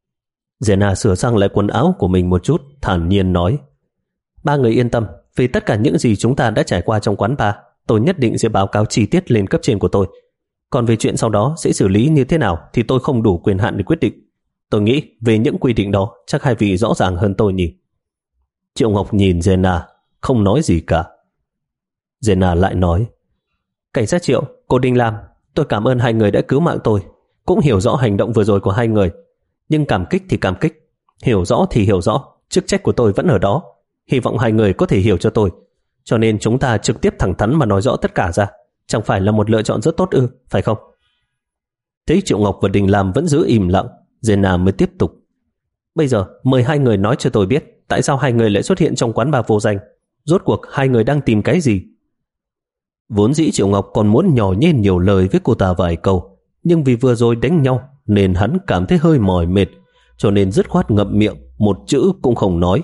Jenna sửa sang lại quần áo của mình một chút, thản nhiên nói. Ba người yên tâm, vì tất cả những gì chúng ta đã trải qua trong quán bar, tôi nhất định sẽ báo cáo chi tiết lên cấp trên của tôi. Còn về chuyện sau đó sẽ xử lý như thế nào thì tôi không đủ quyền hạn để quyết định. Tôi nghĩ về những quy định đó chắc hai vị rõ ràng hơn tôi nhỉ. Triệu Ngọc nhìn Jenna, không nói gì cả. Jenna lại nói. Cảnh sát Triệu, cô Đinh Lam, tôi cảm ơn hai người đã cứu mạng tôi. Cũng hiểu rõ hành động vừa rồi của hai người. Nhưng cảm kích thì cảm kích, hiểu rõ thì hiểu rõ, chức trách của tôi vẫn ở đó. Hy vọng hai người có thể hiểu cho tôi. Cho nên chúng ta trực tiếp thẳng thắn mà nói rõ tất cả ra. chẳng phải là một lựa chọn rất tốt ư, phải không? Thấy Triệu Ngọc và Đình Lam vẫn giữ im lặng, Zena mới tiếp tục. Bây giờ mời hai người nói cho tôi biết tại sao hai người lại xuất hiện trong quán bar vô danh. Rốt cuộc hai người đang tìm cái gì? Vốn dĩ Triệu Ngọc còn muốn nhỏ nhen nhiều lời với cô ta vài câu, nhưng vì vừa rồi đánh nhau nên hắn cảm thấy hơi mỏi mệt, cho nên dứt khoát ngậm miệng, một chữ cũng không nói.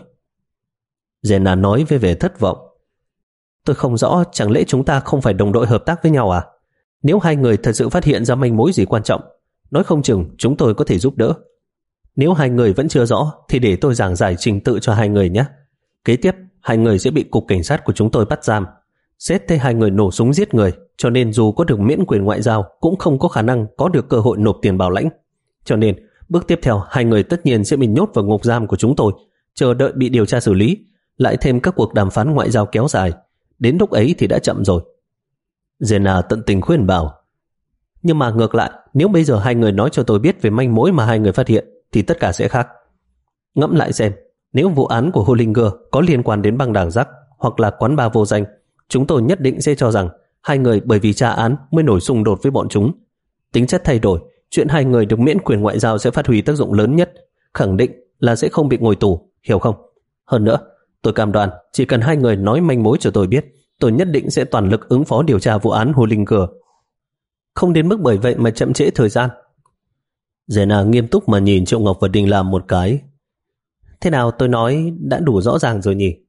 Zena nói với vẻ thất vọng. Tôi không rõ, chẳng lẽ chúng ta không phải đồng đội hợp tác với nhau à? Nếu hai người thật sự phát hiện ra manh mối gì quan trọng, nói không chừng chúng tôi có thể giúp đỡ. Nếu hai người vẫn chưa rõ thì để tôi giảng giải trình tự cho hai người nhé. Kế tiếp, hai người sẽ bị cục cảnh sát của chúng tôi bắt giam. Xét thấy hai người nổ súng giết người, cho nên dù có được miễn quyền ngoại giao cũng không có khả năng có được cơ hội nộp tiền bảo lãnh. Cho nên, bước tiếp theo hai người tất nhiên sẽ bị nhốt vào ngục giam của chúng tôi, chờ đợi bị điều tra xử lý, lại thêm các cuộc đàm phán ngoại giao kéo dài. Đến lúc ấy thì đã chậm rồi. Zena tận tình khuyên bảo. Nhưng mà ngược lại, nếu bây giờ hai người nói cho tôi biết về manh mối mà hai người phát hiện, thì tất cả sẽ khác. Ngẫm lại xem, nếu vụ án của Hollinger có liên quan đến băng đảng Jack hoặc là quán bar vô danh, chúng tôi nhất định sẽ cho rằng hai người bởi vì tra án mới nổi xung đột với bọn chúng. Tính chất thay đổi, chuyện hai người được miễn quyền ngoại giao sẽ phát huy tác dụng lớn nhất, khẳng định là sẽ không bị ngồi tù, hiểu không? Hơn nữa, tôi cam đoan chỉ cần hai người nói manh mối cho tôi biết, tôi nhất định sẽ toàn lực ứng phó điều tra vụ án Hollinger. Không đến mức bởi vậy mà chậm trễ thời gian. Zena nghiêm túc mà nhìn Triệu Ngọc và Đình Lam một cái. Thế nào, tôi nói đã đủ rõ ràng rồi nhỉ?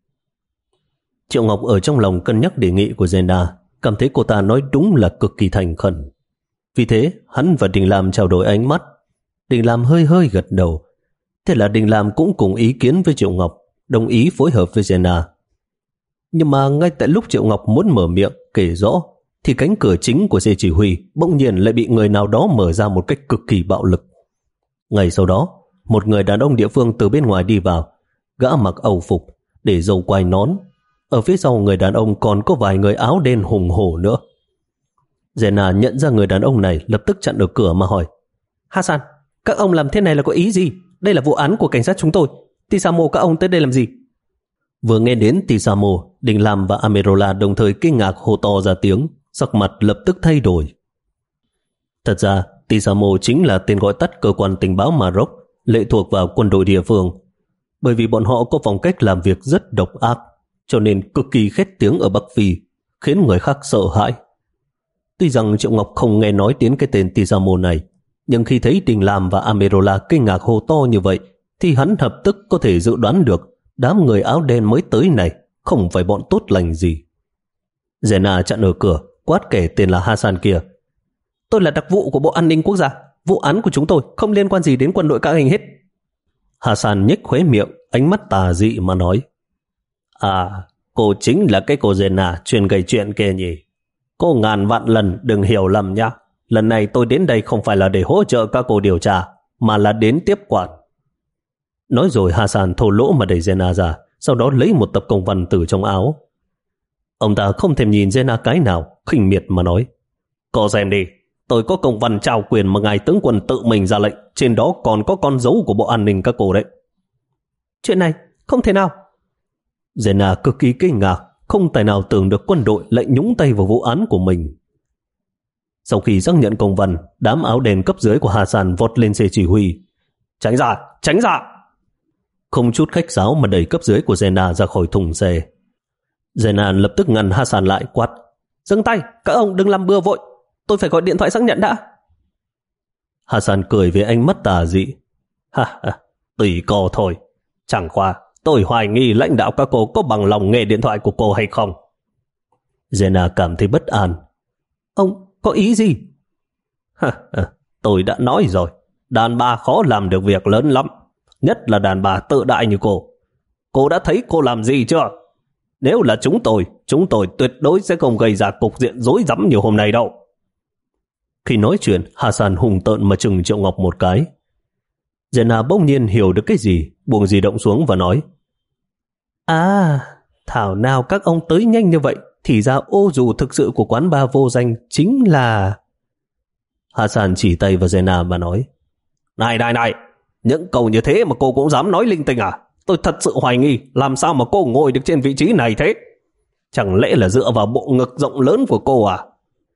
Triệu Ngọc ở trong lòng cân nhắc đề nghị của Zena, cảm thấy cô ta nói đúng là cực kỳ thành khẩn. Vì thế, hắn và Đình Lam trao đổi ánh mắt. Đình Lam hơi hơi gật đầu. Thế là Đình Lam cũng cùng ý kiến với Triệu Ngọc, đồng ý phối hợp với Zena. Nhưng mà ngay tại lúc Triệu Ngọc muốn mở miệng kể rõ, thì cánh cửa chính của xe chỉ huy bỗng nhiên lại bị người nào đó mở ra một cách cực kỳ bạo lực. Ngay sau đó, một người đàn ông địa phương từ bên ngoài đi vào, gã mặc âu phục, để râu quai nón. Ở phía sau người đàn ông còn có vài người áo đen hùng hổ nữa. Zena nhận ra người đàn ông này, lập tức chặn ở cửa mà hỏi. Hassan, các ông làm thế này là có ý gì? Đây là vụ án của cảnh sát chúng tôi. Tisamo, các ông tới đây làm gì? Vừa nghe đến Tisamo, Đình Lam và Amerola đồng thời kinh ngạc hô to ra tiếng, sắc mặt lập tức thay đổi. Thật ra, Tisamo chính là tên gọi tắt cơ quan tình báo Maroc, lệ thuộc vào quân đội địa phương. Bởi vì bọn họ có phong cách làm việc rất độc ác, cho nên cực kỳ khét tiếng ở Bắc Phi, khiến người khác sợ hãi. Tuy rằng Triệu Ngọc không nghe nói đến cái tên Tisamo này, nhưng khi thấy Đình Lam và Amerola kinh ngạc hô to như vậy, thì hắn lập tức có thể dự đoán được đám người áo đen mới tới này không phải bọn tốt lành gì. Zena chặn ở cửa, quát kẻ tên là Hassan kia. Tôi là đặc vụ của Bộ An ninh Quốc gia. Vụ án của chúng tôi không liên quan gì đến quân đội các anh hết. Hassan nhếch khóe miệng, ánh mắt tà dị mà nói. À, cô chính là cái cô Zena chuyên gây chuyện kia nhỉ? Cô ngàn vạn lần đừng hiểu lầm nhá. Lần này tôi đến đây không phải là để hỗ trợ các cô điều tra, mà là đến tiếp quản. Nói rồi Hassan thô lỗ mà đẩy Zena ra, sau đó lấy một tập công văn từ trong áo. Ông ta không thèm nhìn Zena cái nào, khinh miệt mà nói. Cô xem đi, tôi có công văn trao quyền mà ngài tướng quân tự mình ra lệnh, trên đó còn có con dấu của Bộ An ninh các cô đấy. Chuyện này không thể nào. Zena cực kỳ kinh ngạc, không tài nào tưởng được quân đội lại nhúng tay vào vụ án của mình. Sau khi xác nhận công văn, đám áo đen cấp dưới của Hassan vọt lên xe chỉ huy. Tránh ra, tránh ra! Không chút khách sáo mà đẩy cấp dưới của Zena ra khỏi thùng xe. Zena lập tức ngăn Hassan lại, quát. Dừng tay, các ông đừng làm bừa vội, tôi phải gọi điện thoại xác nhận đã. Hassan cười với ánh mắt tà dị. Ha ha, tùy cô thôi. Chẳng qua, tôi hoài nghi lãnh đạo các cô có bằng lòng nghe điện thoại của cô hay không. Zena cảm thấy bất an. Ông có ý gì? Ha ha, tôi đã nói rồi, đàn bà khó làm được việc lớn lắm, nhất là đàn bà tự đại như cô. Cô đã thấy cô làm gì chưa? Nếu là chúng tôi, chúng tôi tuyệt đối sẽ không gây ra cục diện rối rắm như hôm nay đâu. Khi nói chuyện, Hassan hùng tợn mà chừng Triệu Ngọc một cái. Zena bỗng nhiên hiểu được cái gì, buông di động xuống và nói. À, thảo nào các ông tới nhanh như vậy, thì ra ô dù thực sự của quán bar vô danh chính là... Hassan chỉ tay vào Zena mà nói. Này này này, những câu như thế mà cô cũng dám nói linh tinh à? Tôi thật sự hoài nghi làm sao mà cô ngồi được trên vị trí này thế. Chẳng lẽ là dựa vào bộ ngực rộng lớn của cô à?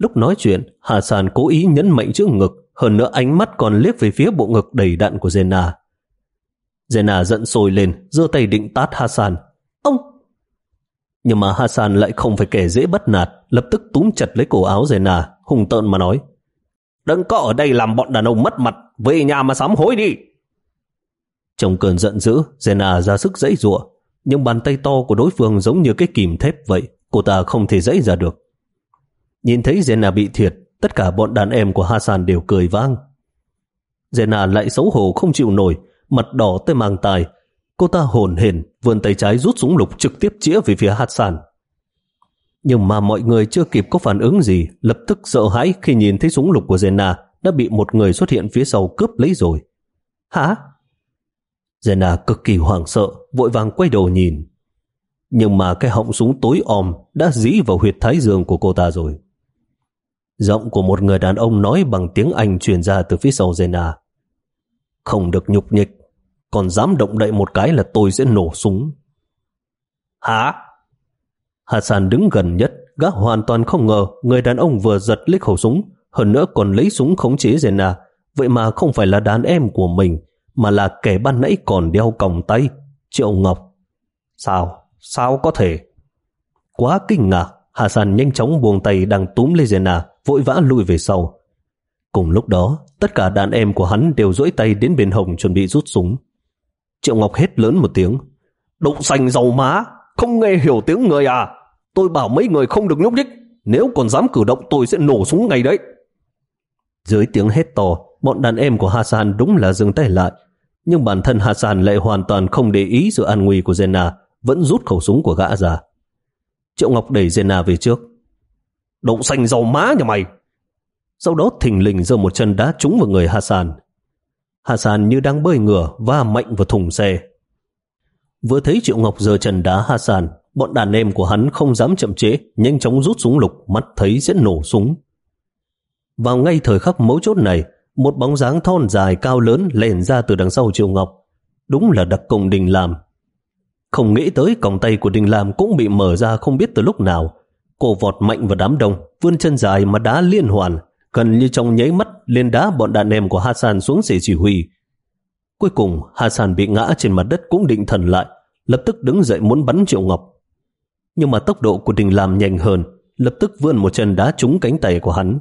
Lúc nói chuyện, Hassan cố ý nhấn mạnh chữ ngực, hơn nữa ánh mắt còn liếc về phía bộ ngực đầy đặn của Zena. Zena giận sôi lên, giơ tay định tát Hassan. Ông! Nhưng mà Hassan lại không phải kẻ dễ bắt nạt, lập tức túm chặt lấy cổ áo Zena, hùng tợn mà nói: Đừng có ở đây làm bọn đàn ông mất mặt, về nhà mà sám hối đi. Trong cơn giận dữ, Zena ra sức giãy giụa, nhưng bàn tay to của đối phương giống như cái kìm thép vậy, cô ta không thể giãy ra được. Nhìn thấy Zena bị thiệt, tất cả bọn đàn em của Hassan đều cười vang. Zena lại xấu hổ không chịu nổi, mặt đỏ tới mang tai. Cô ta hổn hển vươn tay trái rút súng lục trực tiếp chĩa về phía Hassan. Nhưng mà mọi người chưa kịp có phản ứng gì, lập tức sợ hãi khi nhìn thấy súng lục của Zena đã bị một người xuất hiện phía sau cướp lấy rồi. Hả? Zena cực kỳ hoảng sợ, vội vàng quay đầu nhìn. Nhưng mà cái họng súng tối om đã dí vào huyệt thái dương của cô ta rồi. Giọng của một người đàn ông nói bằng tiếng Anh truyền ra từ phía sau Zena. Không được nhục nhịch, còn dám động đậy một cái là tôi sẽ nổ súng. Hả? Hassan đứng gần nhất, gã hoàn toàn không ngờ người đàn ông vừa giật lấy khẩu súng, hơn nữa còn lấy súng khống chế Zena, vậy mà không phải là đàn em của mình, mà là kẻ ban nãy còn đeo còng tay, Triệu Ngọc. Sao? Sao có thể? Quá kinh ngạc, Hassan nhanh chóng buông tay đang túm lấy Zena, vội vã lùi về sau. Cùng lúc đó, tất cả đàn em của hắn đều duỗi tay đến bên hông chuẩn bị rút súng. Triệu Ngọc hét lớn một tiếng: Đậu xanh dầu má, không nghe hiểu tiếng người à? Tôi bảo mấy người không được nhúc nhích, nếu còn dám cử động tôi sẽ nổ súng ngay đấy. Dưới tiếng hét to, bọn đàn em của Hassan đúng là dừng tay lại, nhưng bản thân Hassan lại hoàn toàn không để ý sự an nguy của Zena, vẫn rút khẩu súng của gã ra. Triệu Ngọc đẩy Zena về trước. Đậu xanh dầu má nhà mày! Sau đó thình lình giơ một chân đá trúng vào người Hassan. Hassan như đang bơi ngửa va mạnh vào thùng xe. Vừa thấy Triệu Ngọc giơ chân đá Hassan, bọn đàn em của hắn không dám chậm trễ, nhanh chóng rút súng lục, mắt thấy sẽ nổ súng. Vào ngay thời khắc mấu chốt này, một bóng dáng thon dài cao lớn lèn ra từ đằng sau Triệu Ngọc. Đúng là đặc công Đình Lam. Không nghĩ tới còng tay của Đình Lam cũng bị mở ra không biết từ lúc nào. Cô vọt mạnh vào đám đông, vươn chân dài mà đá liên hoàn, gần như trong nháy mắt liên đá bọn đàn em của Hassan xuống xe chỉ huy. Cuối cùng Hassan bị ngã trên mặt đất cũng định thần lại, lập tức đứng dậy muốn bắn Triệu Ngọc. Nhưng mà tốc độ của Đình Lam nhanh hơn, lập tức vươn một chân đá trúng cánh tay của hắn.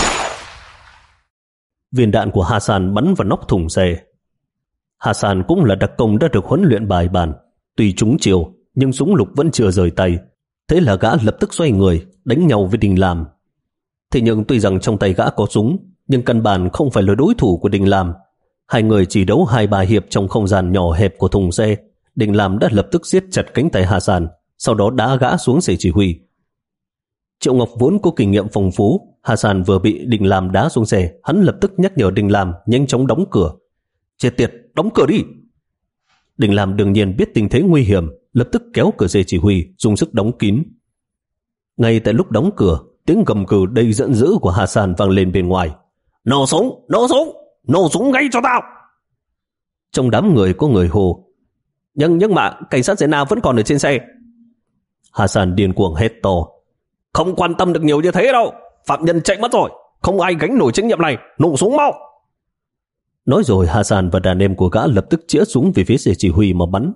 Viên đạn của Hassan bắn vào nóc thùng xe. Hassan cũng là đặc công đã được huấn luyện bài bản, tuy trúng chiều nhưng súng lục vẫn chưa rời tay. Thế là gã lập tức xoay người đánh nhau với Đình Lam. Thế nhưng tuy rằng trong tay gã có súng, nhưng căn bản không phải là đối thủ của Đình Lam. Hai người chỉ đấu hai ba hiệp trong không gian nhỏ hẹp của thùng xe. Đình Lam đã lập tức siết chặt cánh tay Hassan, sau đó đá gã xuống xe chỉ huy. Triệu Ngọc vốn có kinh nghiệm phong phú, Hassan vừa bị Đình Lam đá xuống xe, hắn lập tức nhắc nhở Đình Lam nhanh chóng đóng cửa. Chết tiệt, đóng cửa đi! Đình Lam đương nhiên biết tình thế nguy hiểm, lập tức kéo cửa xe chỉ huy, dùng sức đóng kín. Ngay tại lúc đóng cửa, tiếng gầm cừ đầy giận dữ của Hassan vang lên bên ngoài. Nổ súng! Nổ súng! Nổ súng ngay cho tao! Trong đám người có người hô. Nhưng nhưng mà cảnh sát Zena vẫn còn ở trên xe. Hassan điên cuồng hét to. Không quan tâm được nhiều như thế đâu, phạm nhân chạy mất rồi, không ai gánh nổi trách nhiệm này, nổ súng mau! Nói rồi Hassan và đàn em của gã lập tức chĩa súng về phía xe chỉ huy mà bắn.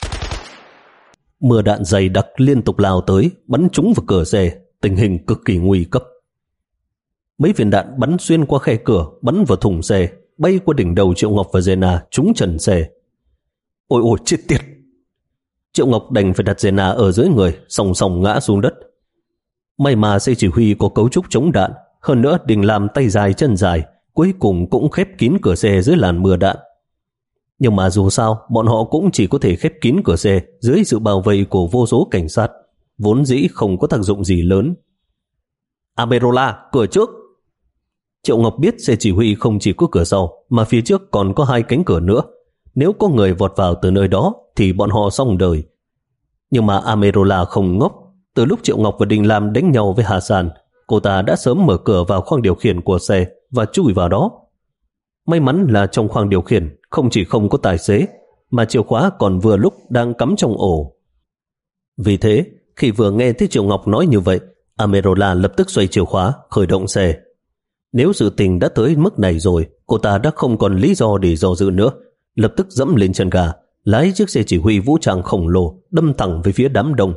Mưa đạn dày đặc liên tục lao tới, bắn trúng vào cửa xe, tình hình cực kỳ nguy cấp. Mấy viên đạn bắn xuyên qua khe cửa, bắn vào thùng xe, bay qua đỉnh đầu Triệu Ngọc và Zena, trúng trần xe. Ôi ôi chết tiệt! Triệu Ngọc đành phải đặt Zena ở dưới người, song song ngã xuống đất. May mà xe chỉ huy có cấu trúc chống đạn, hơn nữa Đình Lam tay dài chân dài, cuối cùng cũng khép kín cửa xe dưới làn mưa đạn. Nhưng mà dù sao, bọn họ cũng chỉ có thể khép kín cửa xe dưới sự bảo vệ của vô số cảnh sát, vốn dĩ không có tác dụng gì lớn. Amerola, cửa trước! Triệu Ngọc biết xe chỉ huy không chỉ có cửa sau, mà phía trước còn có hai cánh cửa nữa. Nếu có người vọt vào từ nơi đó, thì bọn họ xong đời. Nhưng mà Amerola không ngốc. Từ lúc Triệu Ngọc và Đình Lam đánh nhau với Hassan, cô ta đã sớm mở cửa vào khoang điều khiển của xe và chui vào đó. May mắn là trong khoang điều khiển không chỉ không có tài xế, mà chìa khóa còn vừa lúc đang cắm trong ổ. Vì thế, khi vừa nghe thấy Triệu Ngọc nói như vậy, Amerola lập tức xoay chìa khóa, khởi động xe. Nếu sự tình đã tới mức này rồi, cô ta đã không còn lý do để do dự nữa. Lập tức dẫm lên chân ga, lái chiếc xe chỉ huy vũ trang khổng lồ đâm thẳng về phía đám đông.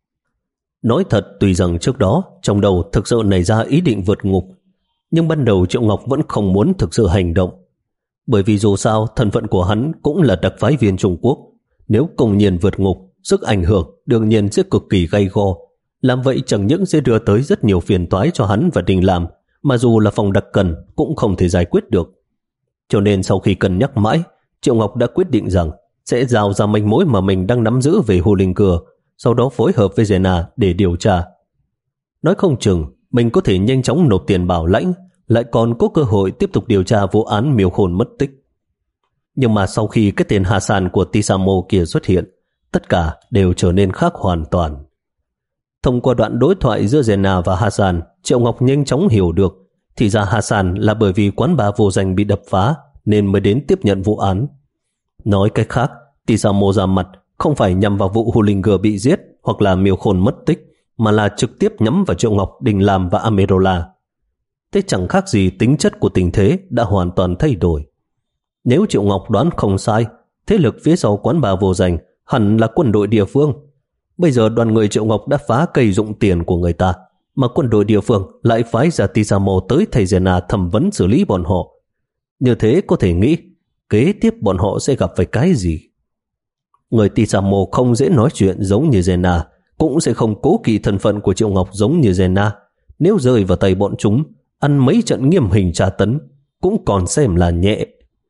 Nói thật, tuy rằng trước đó trong đầu thực sự nảy ra ý định vượt ngục, nhưng ban đầu Triệu Ngọc vẫn không muốn thực sự hành động. Bởi vì dù sao thân phận của hắn cũng là đặc phái viên Trung Quốc, nếu công nhiên vượt ngục, sức ảnh hưởng đương nhiên sẽ cực kỳ gay go. Làm vậy chẳng những sẽ đưa tới rất nhiều phiền toái cho hắn và Đình Làm, mà dù là phòng đặc cần cũng không thể giải quyết được. Cho nên sau khi cân nhắc mãi, Triệu Ngọc đã quyết định rằng sẽ giao ra manh mối mà mình đang nắm giữ về Hồ Linh Cưa, sau đó phối hợp với Zena để điều tra. Nói không chừng mình có thể nhanh chóng nộp tiền bảo lãnh, lại còn có cơ hội tiếp tục điều tra vụ án Miêu Khôn mất tích. Nhưng mà sau khi cái tên Hassan của Tisamo kia xuất hiện, tất cả đều trở nên khác hoàn toàn. Thông qua đoạn đối thoại giữa Zena và Hassan, Triệu Ngọc nhanh chóng hiểu được thì ra Hassan là bởi vì quán bar vô danh bị đập phá nên mới đến tiếp nhận vụ án. Nói cách khác, Tisamo ra mặt không phải nhằm vào vụ Hullinger bị giết hoặc là Miêu Khôn mất tích, mà là trực tiếp nhắm vào Triệu Ngọc, Đình Làm và Amerola. Thế chẳng khác gì tính chất của tình thế đã hoàn toàn thay đổi. Nếu Triệu Ngọc đoán không sai, thế lực phía sau quán bar vô danh hẳn là quân đội địa phương. Bây giờ đoàn người Triệu Ngọc đã phá cây dụng tiền của người ta, mà quân đội địa phương lại phái ra Tisamo tới thầy Zena thẩm vấn xử lý bọn họ. Như thế có thể nghĩ kế tiếp bọn họ sẽ gặp phải cái gì. Người Tisamo không dễ nói chuyện giống như Zena, cũng sẽ không cố kỵ thân phận của Triệu Ngọc giống như Zena. Nếu rơi vào tay bọn chúng, ăn mấy trận nghiêm hình tra tấn cũng còn xem là nhẹ.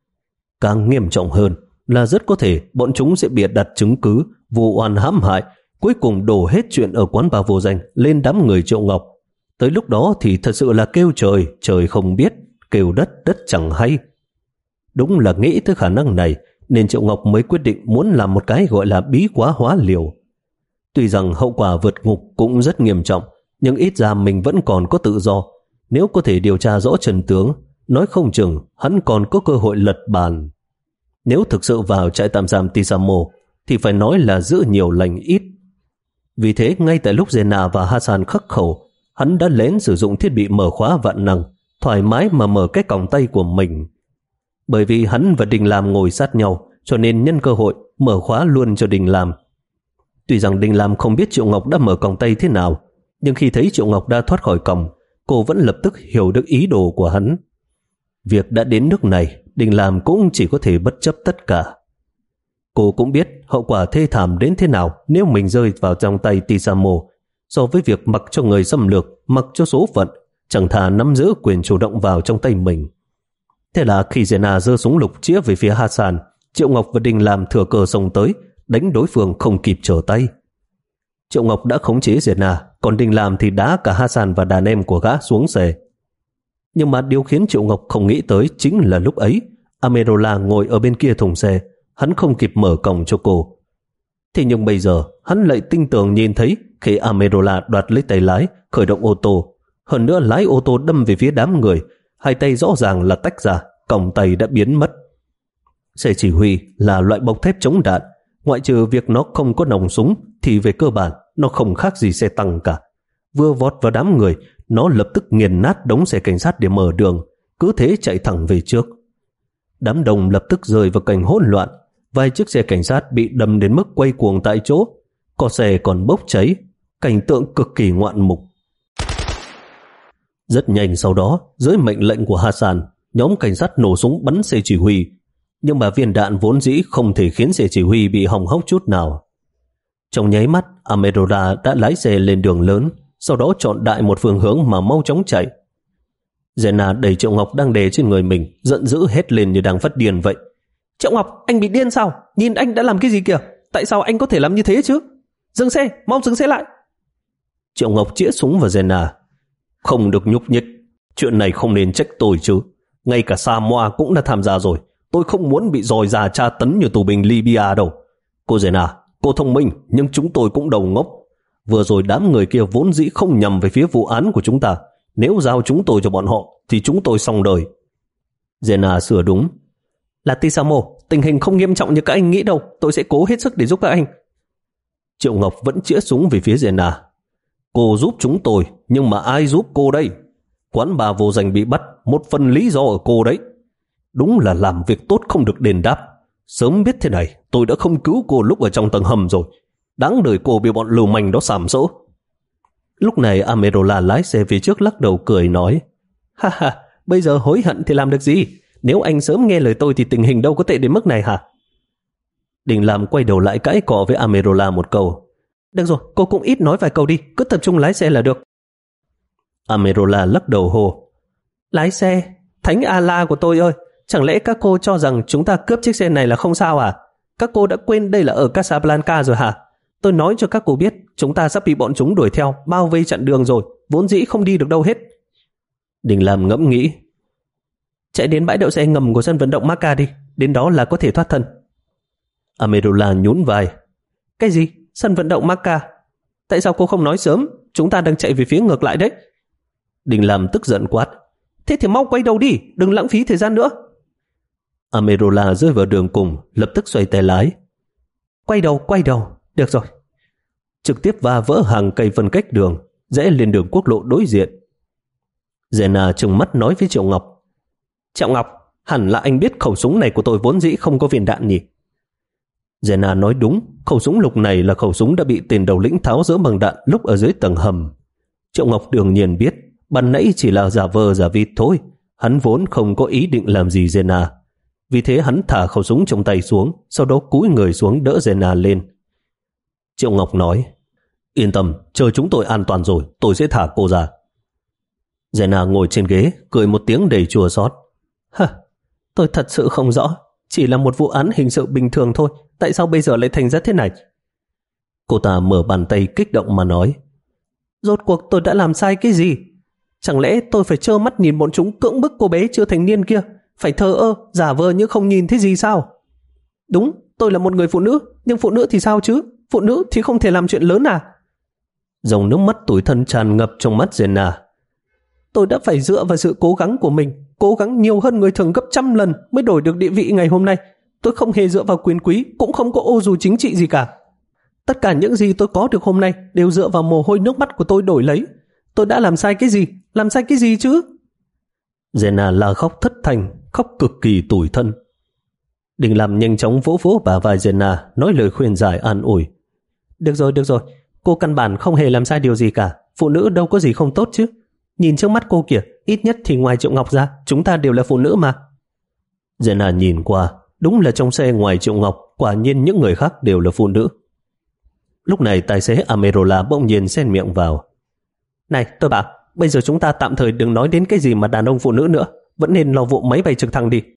Càng nghiêm trọng hơn là rất có thể bọn chúng sẽ bịa đặt chứng cứ vụ oan hãm hại, cuối cùng đổ hết chuyện ở quán bar vô danh lên đám người Triệu Ngọc. Tới lúc đó thì thật sự là kêu trời, trời không biết, kêu đất, đất chẳng hay. Đúng là nghĩ tới khả năng này nên Triệu Ngọc mới quyết định muốn làm một cái gọi là bí quá hóa liều. Tuy rằng hậu quả vượt ngục cũng rất nghiêm trọng, nhưng ít ra mình vẫn còn có tự do. Nếu có thể điều tra rõ chân tướng, nói không chừng hắn còn có cơ hội lật bàn. Nếu thực sự vào trại tạm giam Tisamo thì phải nói là giữ nhiều lành ít. Vì thế ngay tại lúc Zena và Hassan khắc khẩu, hắn đã lén sử dụng thiết bị mở khóa vạn năng, thoải mái mà mở cái còng tay của mình. Bởi vì hắn và Đình Làm ngồi sát nhau, cho nên nhân cơ hội mở khóa luôn cho Đình Làm. Tuy rằng Đình Làm không biết Triệu Ngọc đã mở còng tay thế nào, nhưng khi thấy Triệu Ngọc đã thoát khỏi còng, cô vẫn lập tức hiểu được ý đồ của hắn. Việc đã đến nước này, Đình Làm cũng chỉ có thể bất chấp tất cả. Cô cũng biết hậu quả thê thảm đến thế nào nếu mình rơi vào trong tay Tisamo, so với việc mặc cho người xâm lược, mặc cho số phận, chẳng thà nắm giữ quyền chủ động vào trong tay mình. Thế là khi Zena giơ súng lục chĩa về phía Hassan, Triệu Ngọc và Đình Làm thừa cơ xông tới, đánh đối phương không kịp trở tay. Triệu Ngọc đã khống chế Zena, còn Đình Làm thì đá cả Hassan và đàn em của gã xuống xe. Nhưng mà điều khiến Triệu Ngọc không nghĩ tới chính là lúc ấy Amerola ngồi ở bên kia thùng xe, hắn không kịp mở cổng cho cô. Thế nhưng bây giờ hắn lại tinh tường nhìn thấy khi Amerola đoạt lấy tay lái, khởi động ô tô, hơn nữa lái ô tô đâm về phía đám người, hai tay rõ ràng là tách ra, còng tay đã biến mất. Xe chỉ huy là loại bọc thép chống đạn, ngoại trừ việc nó không có nòng súng thì về cơ bản nó không khác gì xe tăng cả. Vừa vọt vào đám người, nó lập tức nghiền nát đống xe cảnh sát để mở đường, cứ thế chạy thẳng về trước. Đám đông lập tức rơi vào cảnh hỗn loạn, vài chiếc xe cảnh sát bị đâm đến mức quay cuồng tại chỗ, có xe còn bốc cháy, cảnh tượng cực kỳ ngoạn mục. Rất nhanh sau đó, dưới mệnh lệnh của Hassan, nhóm cảnh sát nổ súng bắn xe chỉ huy, nhưng mà viên đạn vốn dĩ không thể khiến xe chỉ huy bị hỏng hóc chút nào. Trong nháy mắt, Amerola đã lái xe lên đường lớn, sau đó chọn đại một phương hướng mà mau chóng chạy. Zena đẩy Triệu Ngọc đang đè trên người mình, giận dữ hét lên như đang phát điên vậy. Triệu Ngọc, anh bị điên sao? Nhìn anh đã làm cái gì kìa? Tại sao anh có thể làm như thế chứ? Dừng xe, mau dừng xe lại. Triệu Ngọc chĩa súng vào Zena. Không được nhúc nhích, chuyện này không nên trách tôi chứ. Ngay cả Samoa cũng đã tham gia rồi. Tôi không muốn bị dòi già tra tấn như tù binh Libya đâu. Cô Zena, cô thông minh, nhưng chúng tôi cũng đầu ngốc. Vừa rồi đám người kia vốn dĩ không nhằm về phía vụ án của chúng ta. Nếu giao chúng tôi cho bọn họ thì chúng tôi xong đời. Zena sửa đúng. Là Tisamo, tình hình không nghiêm trọng như các anh nghĩ đâu. Tôi sẽ cố hết sức để giúp các anh. Triệu Ngọc vẫn chĩa súng về phía Zena. Cô giúp chúng tôi, nhưng mà ai giúp cô đây? Quán bà vô danh bị bắt, một phần lý do ở cô đấy. Đúng là làm việc tốt không được đền đáp. Sớm biết thế này, tôi đã không cứu cô lúc ở trong tầng hầm rồi. Đáng đời cô bị bọn lưu manh đó sàm sỡ. Lúc này Amerola lái xe về trước lắc đầu cười nói, ha ha, bây giờ hối hận thì làm được gì? Nếu anh sớm nghe lời tôi thì tình hình đâu có tệ đến mức này hả? Đình Lam quay đầu lại cãi cọ với Amerola một câu. Được rồi, cô cũng ít nói vài câu đi, cứ tập trung lái xe là được. Amerola lắc đầu hồ. Lái xe? Thánh Allah của tôi ơi, chẳng lẽ các cô cho rằng chúng ta cướp chiếc xe này là không sao à? Các cô đã quên đây là ở Casablanca rồi hả? Tôi nói cho các cô biết, chúng ta sắp bị bọn chúng đuổi theo, bao vây chặn đường rồi, vốn dĩ không đi được đâu hết. Đình Lam ngẫm nghĩ. Chạy đến bãi đậu xe ngầm của sân vận động Macca đi, đến đó là có thể thoát thân. Amerola nhún vai. Cái gì? Sân vận động Macca? Tại sao cô không nói sớm? Chúng ta đang chạy về phía ngược lại đấy. Đình Lam tức giận quát. Thế thì mau quay đầu đi, đừng lãng phí thời gian nữa. Amerola rơi vào đường cùng, lập tức xoay tay lái. Quay đầu, quay đầu, được rồi. Trực tiếp va vỡ hàng cây phân cách đường, rẽ lên đường quốc lộ đối diện. Zena trừng mắt nói với Triệu Ngọc. Triệu Ngọc, hẳn là anh biết khẩu súng này của tôi vốn dĩ không có viên đạn nhỉ? Zena nói đúng, khẩu súng lục này là khẩu súng đã bị tên đầu lĩnh tháo dỡ bằng đạn lúc ở dưới tầng hầm. Triệu Ngọc đương nhiên biết, ban nãy chỉ là giả vờ giả vịt thôi, hắn vốn không có ý định làm gì Zena. Vì thế hắn thả khẩu súng trong tay xuống, sau đó cúi người xuống đỡ Zena lên. Triệu Ngọc nói, yên tâm, chờ chúng tôi an toàn rồi, tôi sẽ thả cô ra. Zena ngồi trên ghế, cười một tiếng đầy chua xót. Hả, tôi thật sự không rõ, chỉ là một vụ án hình sự bình thường thôi, tại sao bây giờ lại thành ra thế này? Cô ta mở bàn tay kích động mà nói, rốt cuộc tôi đã làm sai cái gì? Chẳng lẽ tôi phải trơ mắt nhìn bọn chúng cưỡng bức cô bé chưa thành niên kia, phải thờ ơ, giả vờ như không nhìn thấy gì sao? Đúng, tôi là một người phụ nữ, nhưng phụ nữ thì sao chứ? Phụ nữ thì không thể làm chuyện lớn à? Dòng nước mắt tủi thân tràn ngập trong mắt Zena. Tôi đã phải dựa vào sự cố gắng của mình, cố gắng nhiều hơn người thường gấp trăm lần mới đổi được địa vị ngày hôm nay. Tôi không hề dựa vào quyền quý, cũng không có ô dù chính trị gì cả. Tất cả những gì tôi có được hôm nay đều dựa vào mồ hôi nước mắt của tôi đổi lấy. Tôi đã làm sai cái gì? Làm sai cái gì chứ? Zena la khóc thất thanh, khóc cực kỳ tủi thân. Đình Lam nhanh chóng vỗ vỗ bả vai Zena, nói lời khuyên giải an ủi. Được rồi, được rồi, cô căn bản không hề làm sai điều gì cả. Phụ nữ đâu có gì không tốt chứ. Nhìn trước mắt cô kìa, ít nhất thì ngoài Triệu Ngọc ra, chúng ta đều là phụ nữ mà. Zena nhìn qua, đúng là trong xe ngoài Triệu Ngọc, quả nhiên những người khác đều là phụ nữ. Lúc này tài xế Amerola bỗng nhiên xen miệng vào. Này, tôi bảo, bây giờ chúng ta tạm thời đừng nói đến cái gì mà đàn ông phụ nữ nữa, vẫn nên lo vụ máy bay trực thăng đi.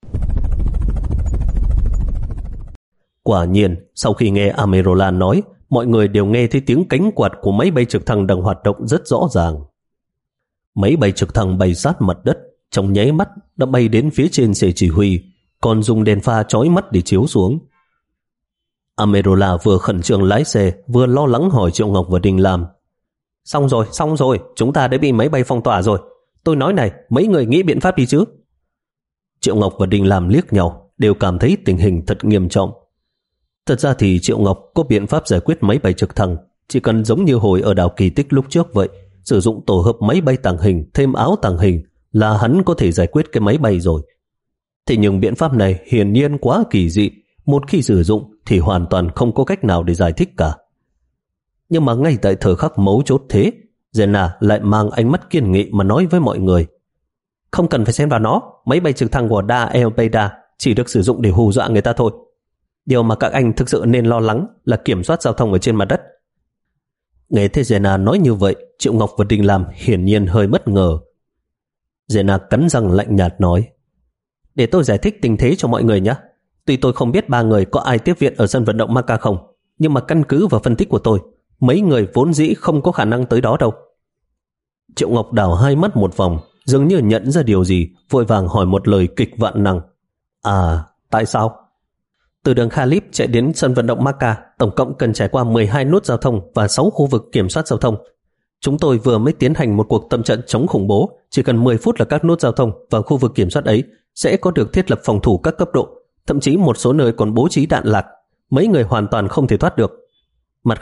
Quả nhiên, sau khi nghe Amerola nói, mọi người đều nghe thấy tiếng cánh quạt của máy bay trực thăng đang hoạt động rất rõ ràng. Máy bay trực thăng bay sát mặt đất, trong nháy mắt đã bay đến phía trên xe chỉ huy, còn dùng đèn pha chói mắt để chiếu xuống. Amerola vừa khẩn trương lái xe, vừa lo lắng hỏi Triệu Ngọc và Đình Lam. Xong rồi, xong rồi, chúng ta đã bị máy bay phong tỏa rồi. Tôi nói này, mấy người nghĩ biện pháp đi chứ? Triệu Ngọc và Đình Lam liếc nhau, đều cảm thấy tình hình thật nghiêm trọng. Thật ra thì Triệu Ngọc có biện pháp giải quyết máy bay trực thăng, chỉ cần giống như hồi ở đảo Kỳ Tích lúc trước vậy, sử dụng tổ hợp máy bay tàng hình thêm áo tàng hình là hắn có thể giải quyết cái máy bay rồi. Thế nhưng biện pháp này hiển nhiên quá kỳ dị, một khi sử dụng thì hoàn toàn không có cách nào để giải thích cả. Nhưng mà ngay tại thời khắc mấu chốt thế, Zena lại mang ánh mắt kiên nghị mà nói với mọi người. Không cần phải xen vào nó, máy bay trực thăng của Da El-Beida chỉ được sử dụng để hù dọa người ta thôi. Điều mà các anh thực sự nên lo lắng là kiểm soát giao thông ở trên mặt đất. Nghe thấy Zena nói như vậy, Triệu Ngọc và Đình Lam hiển nhiên hơi bất ngờ. Zena cắn răng lạnh nhạt nói, để tôi giải thích tình thế cho mọi người nhé. Tuy tôi không biết ba người có ai tiếp viện ở sân vận động Macca không, nhưng mà căn cứ vào phân tích của tôi, mấy người vốn dĩ không có khả năng tới đó đâu. Triệu Ngọc đảo hai mắt một vòng, dường như nhận ra điều gì, vội vàng hỏi một lời kịch vạn năng. À, tại sao? Từ đường Khalif chạy đến sân vận động Macca, tổng cộng cần trải qua mười hai nút giao thông và sáu khu vực kiểm soát giao thông. Chúng tôi vừa mới tiến hành một cuộc tập trận chống khủng bố, chỉ cần mười phút là các nút giao thông và khu vực kiểm soát ấy sẽ có được thiết lập phòng thủ các cấp độ, thậm chí một số nơi còn bố trí đạn lạc, mấy người hoàn toàn không thể thoát được. Mặt khác,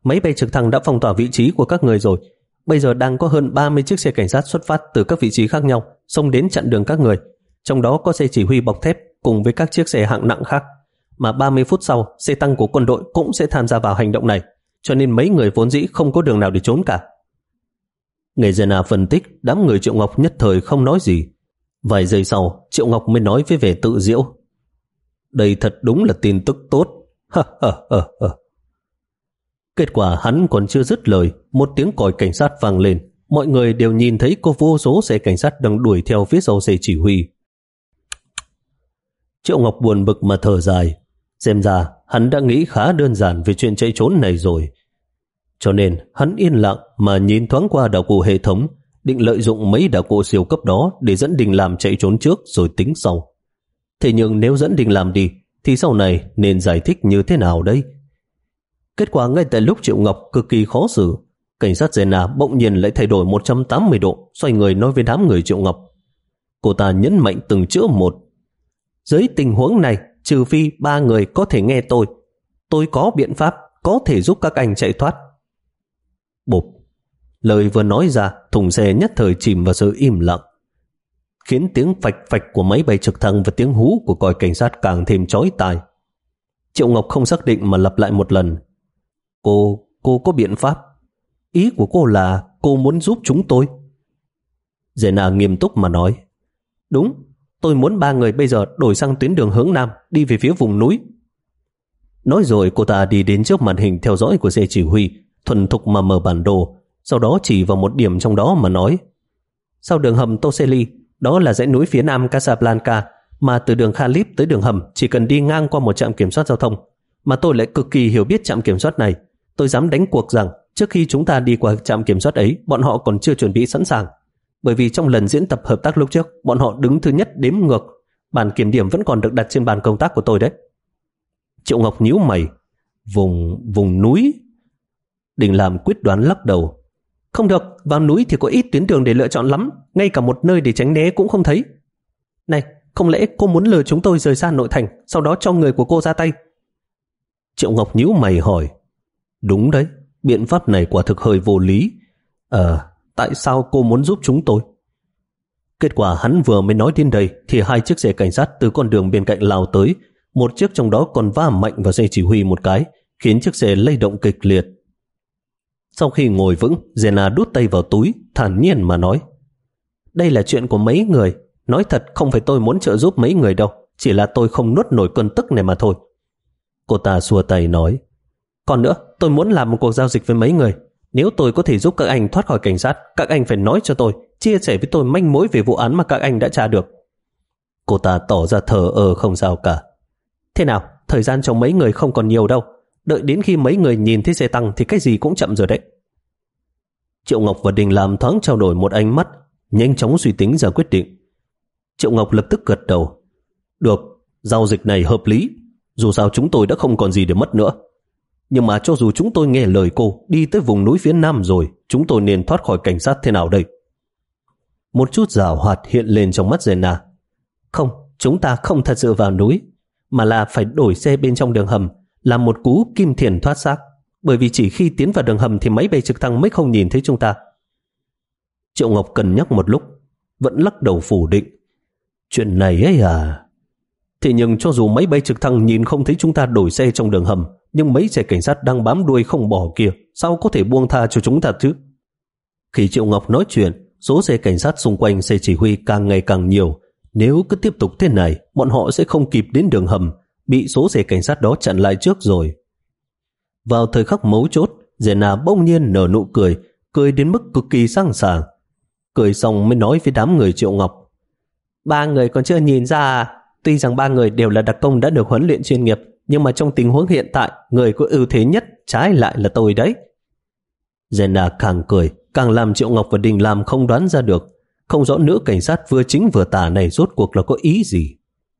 máy bay trực thăng đã phong tỏa vị trí của các người rồi. Bây giờ đang có hơn ba mươi chiếc xe cảnh sát xuất phát từ các vị trí khác nhau, xông đến chặn đường các người. Trong đó có xe chỉ huy bọc thép cùng với các chiếc xe hạng nặng khác. Mà ba mươi phút sau, xe tăng của quân đội cũng sẽ tham gia vào hành động này, cho nên mấy người vốn dĩ không có đường nào để trốn cả. Nghe Zena phân tích, đám người Triệu Ngọc nhất thời không nói gì. Vài giây sau, Triệu Ngọc mới nói với vẻ tự giễu: đây thật đúng là tin tức tốt. Ha ha ha ha. Kết quả hắn còn chưa dứt lời, một tiếng còi cảnh sát vang lên. Mọi người đều nhìn thấy có vô số xe cảnh sát đang đuổi theo phía sau xe chỉ huy. Triệu Ngọc buồn bực mà thở dài. Xem ra hắn đã nghĩ khá đơn giản về chuyện chạy trốn này rồi. Cho nên hắn yên lặng mà nhìn thoáng qua đạo cụ hệ thống, định lợi dụng mấy đạo cụ siêu cấp đó để dẫn Đình Làm chạy trốn trước rồi tính sau. Thế nhưng nếu dẫn Đình Làm đi thì sau này nên giải thích như thế nào đây? Kết quả ngay tại lúc Triệu Ngọc cực kỳ khó xử, cảnh sát Zena bỗng nhiên lại thay đổi một trăm tám mươi độ, xoay người nói với đám người Triệu Ngọc. Cô ta nhấn mạnh từng chữ một: dưới tình huống này, trừ phi ba người có thể nghe tôi, tôi có biện pháp có thể giúp các anh chạy thoát. Bụp! Lời vừa nói ra, thùng xe nhất thời chìm vào sự im lặng, khiến tiếng phạch phạch của máy bay trực thăng và tiếng hú của còi cảnh sát càng thêm chói tai. Triệu Ngọc không xác định mà lặp lại một lần: Cô, cô có biện pháp? Ý của cô là cô muốn giúp chúng tôi? Zena nghiêm túc mà nói: đúng, tôi muốn ba người bây giờ đổi sang tuyến đường hướng Nam, đi về phía vùng núi. Nói rồi cô ta đi đến trước màn hình theo dõi của xe chỉ huy, thuần thục mà mở bản đồ, sau đó chỉ vào một điểm trong đó mà nói: sau đường hầm Toseli, đó là dãy núi phía nam Casablanca, mà từ đường Khalif tới đường hầm chỉ cần đi ngang qua một trạm kiểm soát giao thông. Mà tôi lại cực kỳ hiểu biết trạm kiểm soát này. Tôi dám đánh cuộc rằng trước khi chúng ta đi qua trạm kiểm soát ấy, bọn họ còn chưa chuẩn bị sẵn sàng. Bởi vì trong lần diễn tập hợp tác lúc trước, bọn họ đứng thứ nhất đếm ngược. Bản kiểm điểm vẫn còn được đặt trên bàn công tác của tôi đấy. Triệu Ngọc nhíu mày: Vùng, vùng núi? Đình Làm quyết đoán lắc đầu: không được, vào núi thì có ít tuyến đường để lựa chọn lắm, ngay cả một nơi để tránh né cũng không thấy. Này, không lẽ cô muốn lừa chúng tôi rời xa nội thành, sau đó cho người của cô ra tay? Triệu Ngọc nhíu mày hỏi: đúng đấy, biện pháp này quả thực hơi vô lý. Ờ, tại sao cô muốn giúp chúng tôi? Kết quả hắn vừa mới nói đến đây thì hai chiếc xe cảnh sát từ con đường bên cạnh lao tới, một chiếc trong đó còn va mạnh vào xe chỉ huy một cái, khiến chiếc xe lay động kịch liệt. Sau khi ngồi vững, Zena đút tay vào túi, thản nhiên mà nói: đây là chuyện của mấy người. Nói thật không phải tôi muốn trợ giúp mấy người đâu, chỉ là tôi không nuốt nổi cơn tức này mà thôi. Cô ta xua tay nói: còn nữa, tôi muốn làm một cuộc giao dịch với mấy người. Nếu tôi có thể giúp các anh thoát khỏi cảnh sát, các anh phải nói cho tôi, chia sẻ với tôi manh mối về vụ án mà các anh đã tra được. Cô ta tỏ ra thờ ơ không sao cả. Thế nào, thời gian cho mấy người không còn nhiều đâu. Đợi đến khi mấy người nhìn thấy xe tăng thì cái gì cũng chậm rồi đấy. Triệu Ngọc và Đình Làm thoáng trao đổi một ánh mắt, nhanh chóng suy tính ra quyết định. Triệu Ngọc lập tức gật đầu: được, giao dịch này hợp lý. Dù sao chúng tôi đã không còn gì để mất nữa. Nhưng mà cho dù chúng tôi nghe lời cô đi tới vùng núi phía nam rồi, chúng tôi nên thoát khỏi cảnh sát thế nào đây? Một chút giảo hoạt hiện lên trong mắt Zena. Không, chúng ta không thật sự vào núi, mà là phải đổi xe bên trong đường hầm, làm một cú kim thiền thoát xác. Bởi vì chỉ khi tiến vào đường hầm thì máy bay trực thăng mới không nhìn thấy chúng ta. Triệu Ngọc cân nhắc một lúc, vẫn lắc đầu phủ định. Chuyện này ấy à? Thế nhưng cho dù máy bay trực thăng nhìn không thấy chúng ta đổi xe trong đường hầm, nhưng mấy xe cảnh sát đang bám đuôi không bỏ kia, sao có thể buông tha cho chúng ta chứ? Khi Triệu Ngọc nói chuyện, số xe cảnh sát xung quanh xe chỉ huy càng ngày càng nhiều. Nếu cứ tiếp tục thế này, bọn họ sẽ không kịp đến đường hầm, bị số xe cảnh sát đó chặn lại trước rồi. Vào thời khắc mấu chốt, Zena bỗng nhiên nở nụ cười, cười đến mức cực kỳ sang sảng. Cười xong mới nói với đám người Triệu Ngọc: ba người còn chưa nhìn ra à? Tuy rằng ba người đều là đặc công đã được huấn luyện chuyên nghiệp, nhưng mà trong tình huống hiện tại, người có ưu thế nhất trái lại là tôi đấy. Zena càng cười, càng làm Triệu Ngọc và Đình Làm không đoán ra được, không rõ nữ cảnh sát vừa chính vừa tà này rốt cuộc là có ý gì.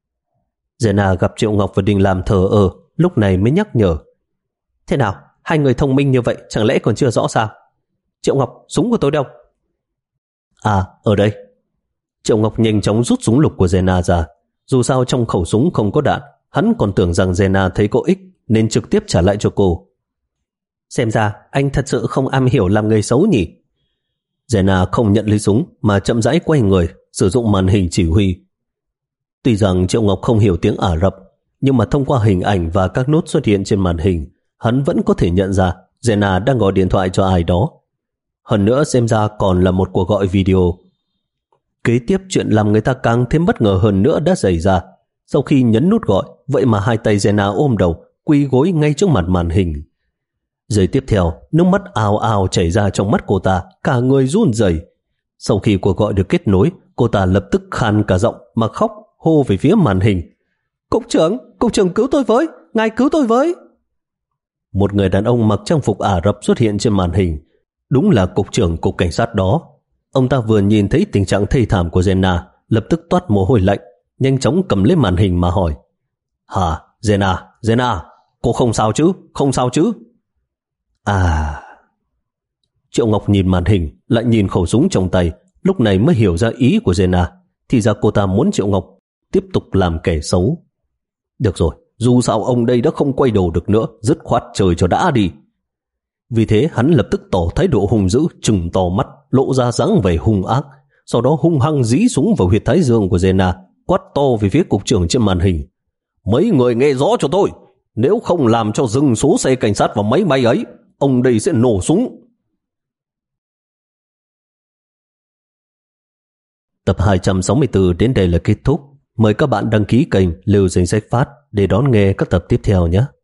Zena gặp Triệu Ngọc và Đình Làm thờ ơ, lúc này mới nhắc nhở: thế nào, hai người thông minh như vậy chẳng lẽ còn chưa rõ sao? Triệu Ngọc, súng của tôi đâu? À, ở đây. Triệu Ngọc nhanh chóng rút súng lục của Zena ra. Dù sao trong khẩu súng không có đạn, hắn còn tưởng rằng Zena thấy có ích nên trực tiếp trả lại cho cô. Xem ra anh thật sự không am hiểu làm người xấu nhỉ? Jenna không nhận lấy súng mà chậm rãi quay người, sử dụng màn hình chỉ huy. Tuy rằng Triệu Ngọc không hiểu tiếng Ả Rập, nhưng mà thông qua hình ảnh và các nốt xuất hiện trên màn hình, hắn vẫn có thể nhận ra Jenna đang gọi điện thoại cho ai đó. Hơn nữa xem ra còn là một cuộc gọi video. Kế tiếp chuyện làm người ta càng thêm bất ngờ hơn nữa đã xảy ra. Sau khi nhấn nút gọi, vậy mà hai tay Jenna ôm đầu, quỳ gối ngay trước mặt màn hình. Giây tiếp theo, nước mắt ào ào chảy ra trong mắt cô ta, cả người run rẩy. Sau khi cuộc gọi được kết nối, cô ta lập tức khan cả giọng mà khóc, hô về phía màn hình. Cục trưởng, cục trưởng cứu tôi với, ngài cứu tôi với. Một người đàn ông mặc trang phục Ả Rập xuất hiện trên màn hình. Đúng là cục trưởng cục cảnh sát đó. Ông ta vừa nhìn thấy tình trạng thê thảm của Jenna, lập tức toát mồ hôi lạnh, nhanh chóng cầm lấy màn hình mà hỏi. Hả, Jenna, Jenna, cô không sao chứ, không sao chứ? À... Triệu Ngọc nhìn màn hình, lại nhìn khẩu súng trong tay, lúc này mới hiểu ra ý của Jenna. Thì ra cô ta muốn Triệu Ngọc tiếp tục làm kẻ xấu. Được rồi, dù sao ông đây đã không quay đầu được nữa, dứt khoát trời cho đã đi. Vì thế hắn lập tức tỏ thái độ hung dữ, trừng to mắt, lộ ra dáng vẻ hung ác, sau đó hung hăng dí súng vào huyệt thái dương của Jenna, quát to về phía cục trưởng trên màn hình. Mấy người nghe rõ cho tôi, nếu không làm cho dừng số xe cảnh sát và máy bay ấy, ông đây sẽ nổ súng. Tập hai trăm sáu mươi tư đến đây là kết thúc. Mời các bạn đăng ký kênh Lưu Danh Sách Phát để đón nghe các tập tiếp theo nhé.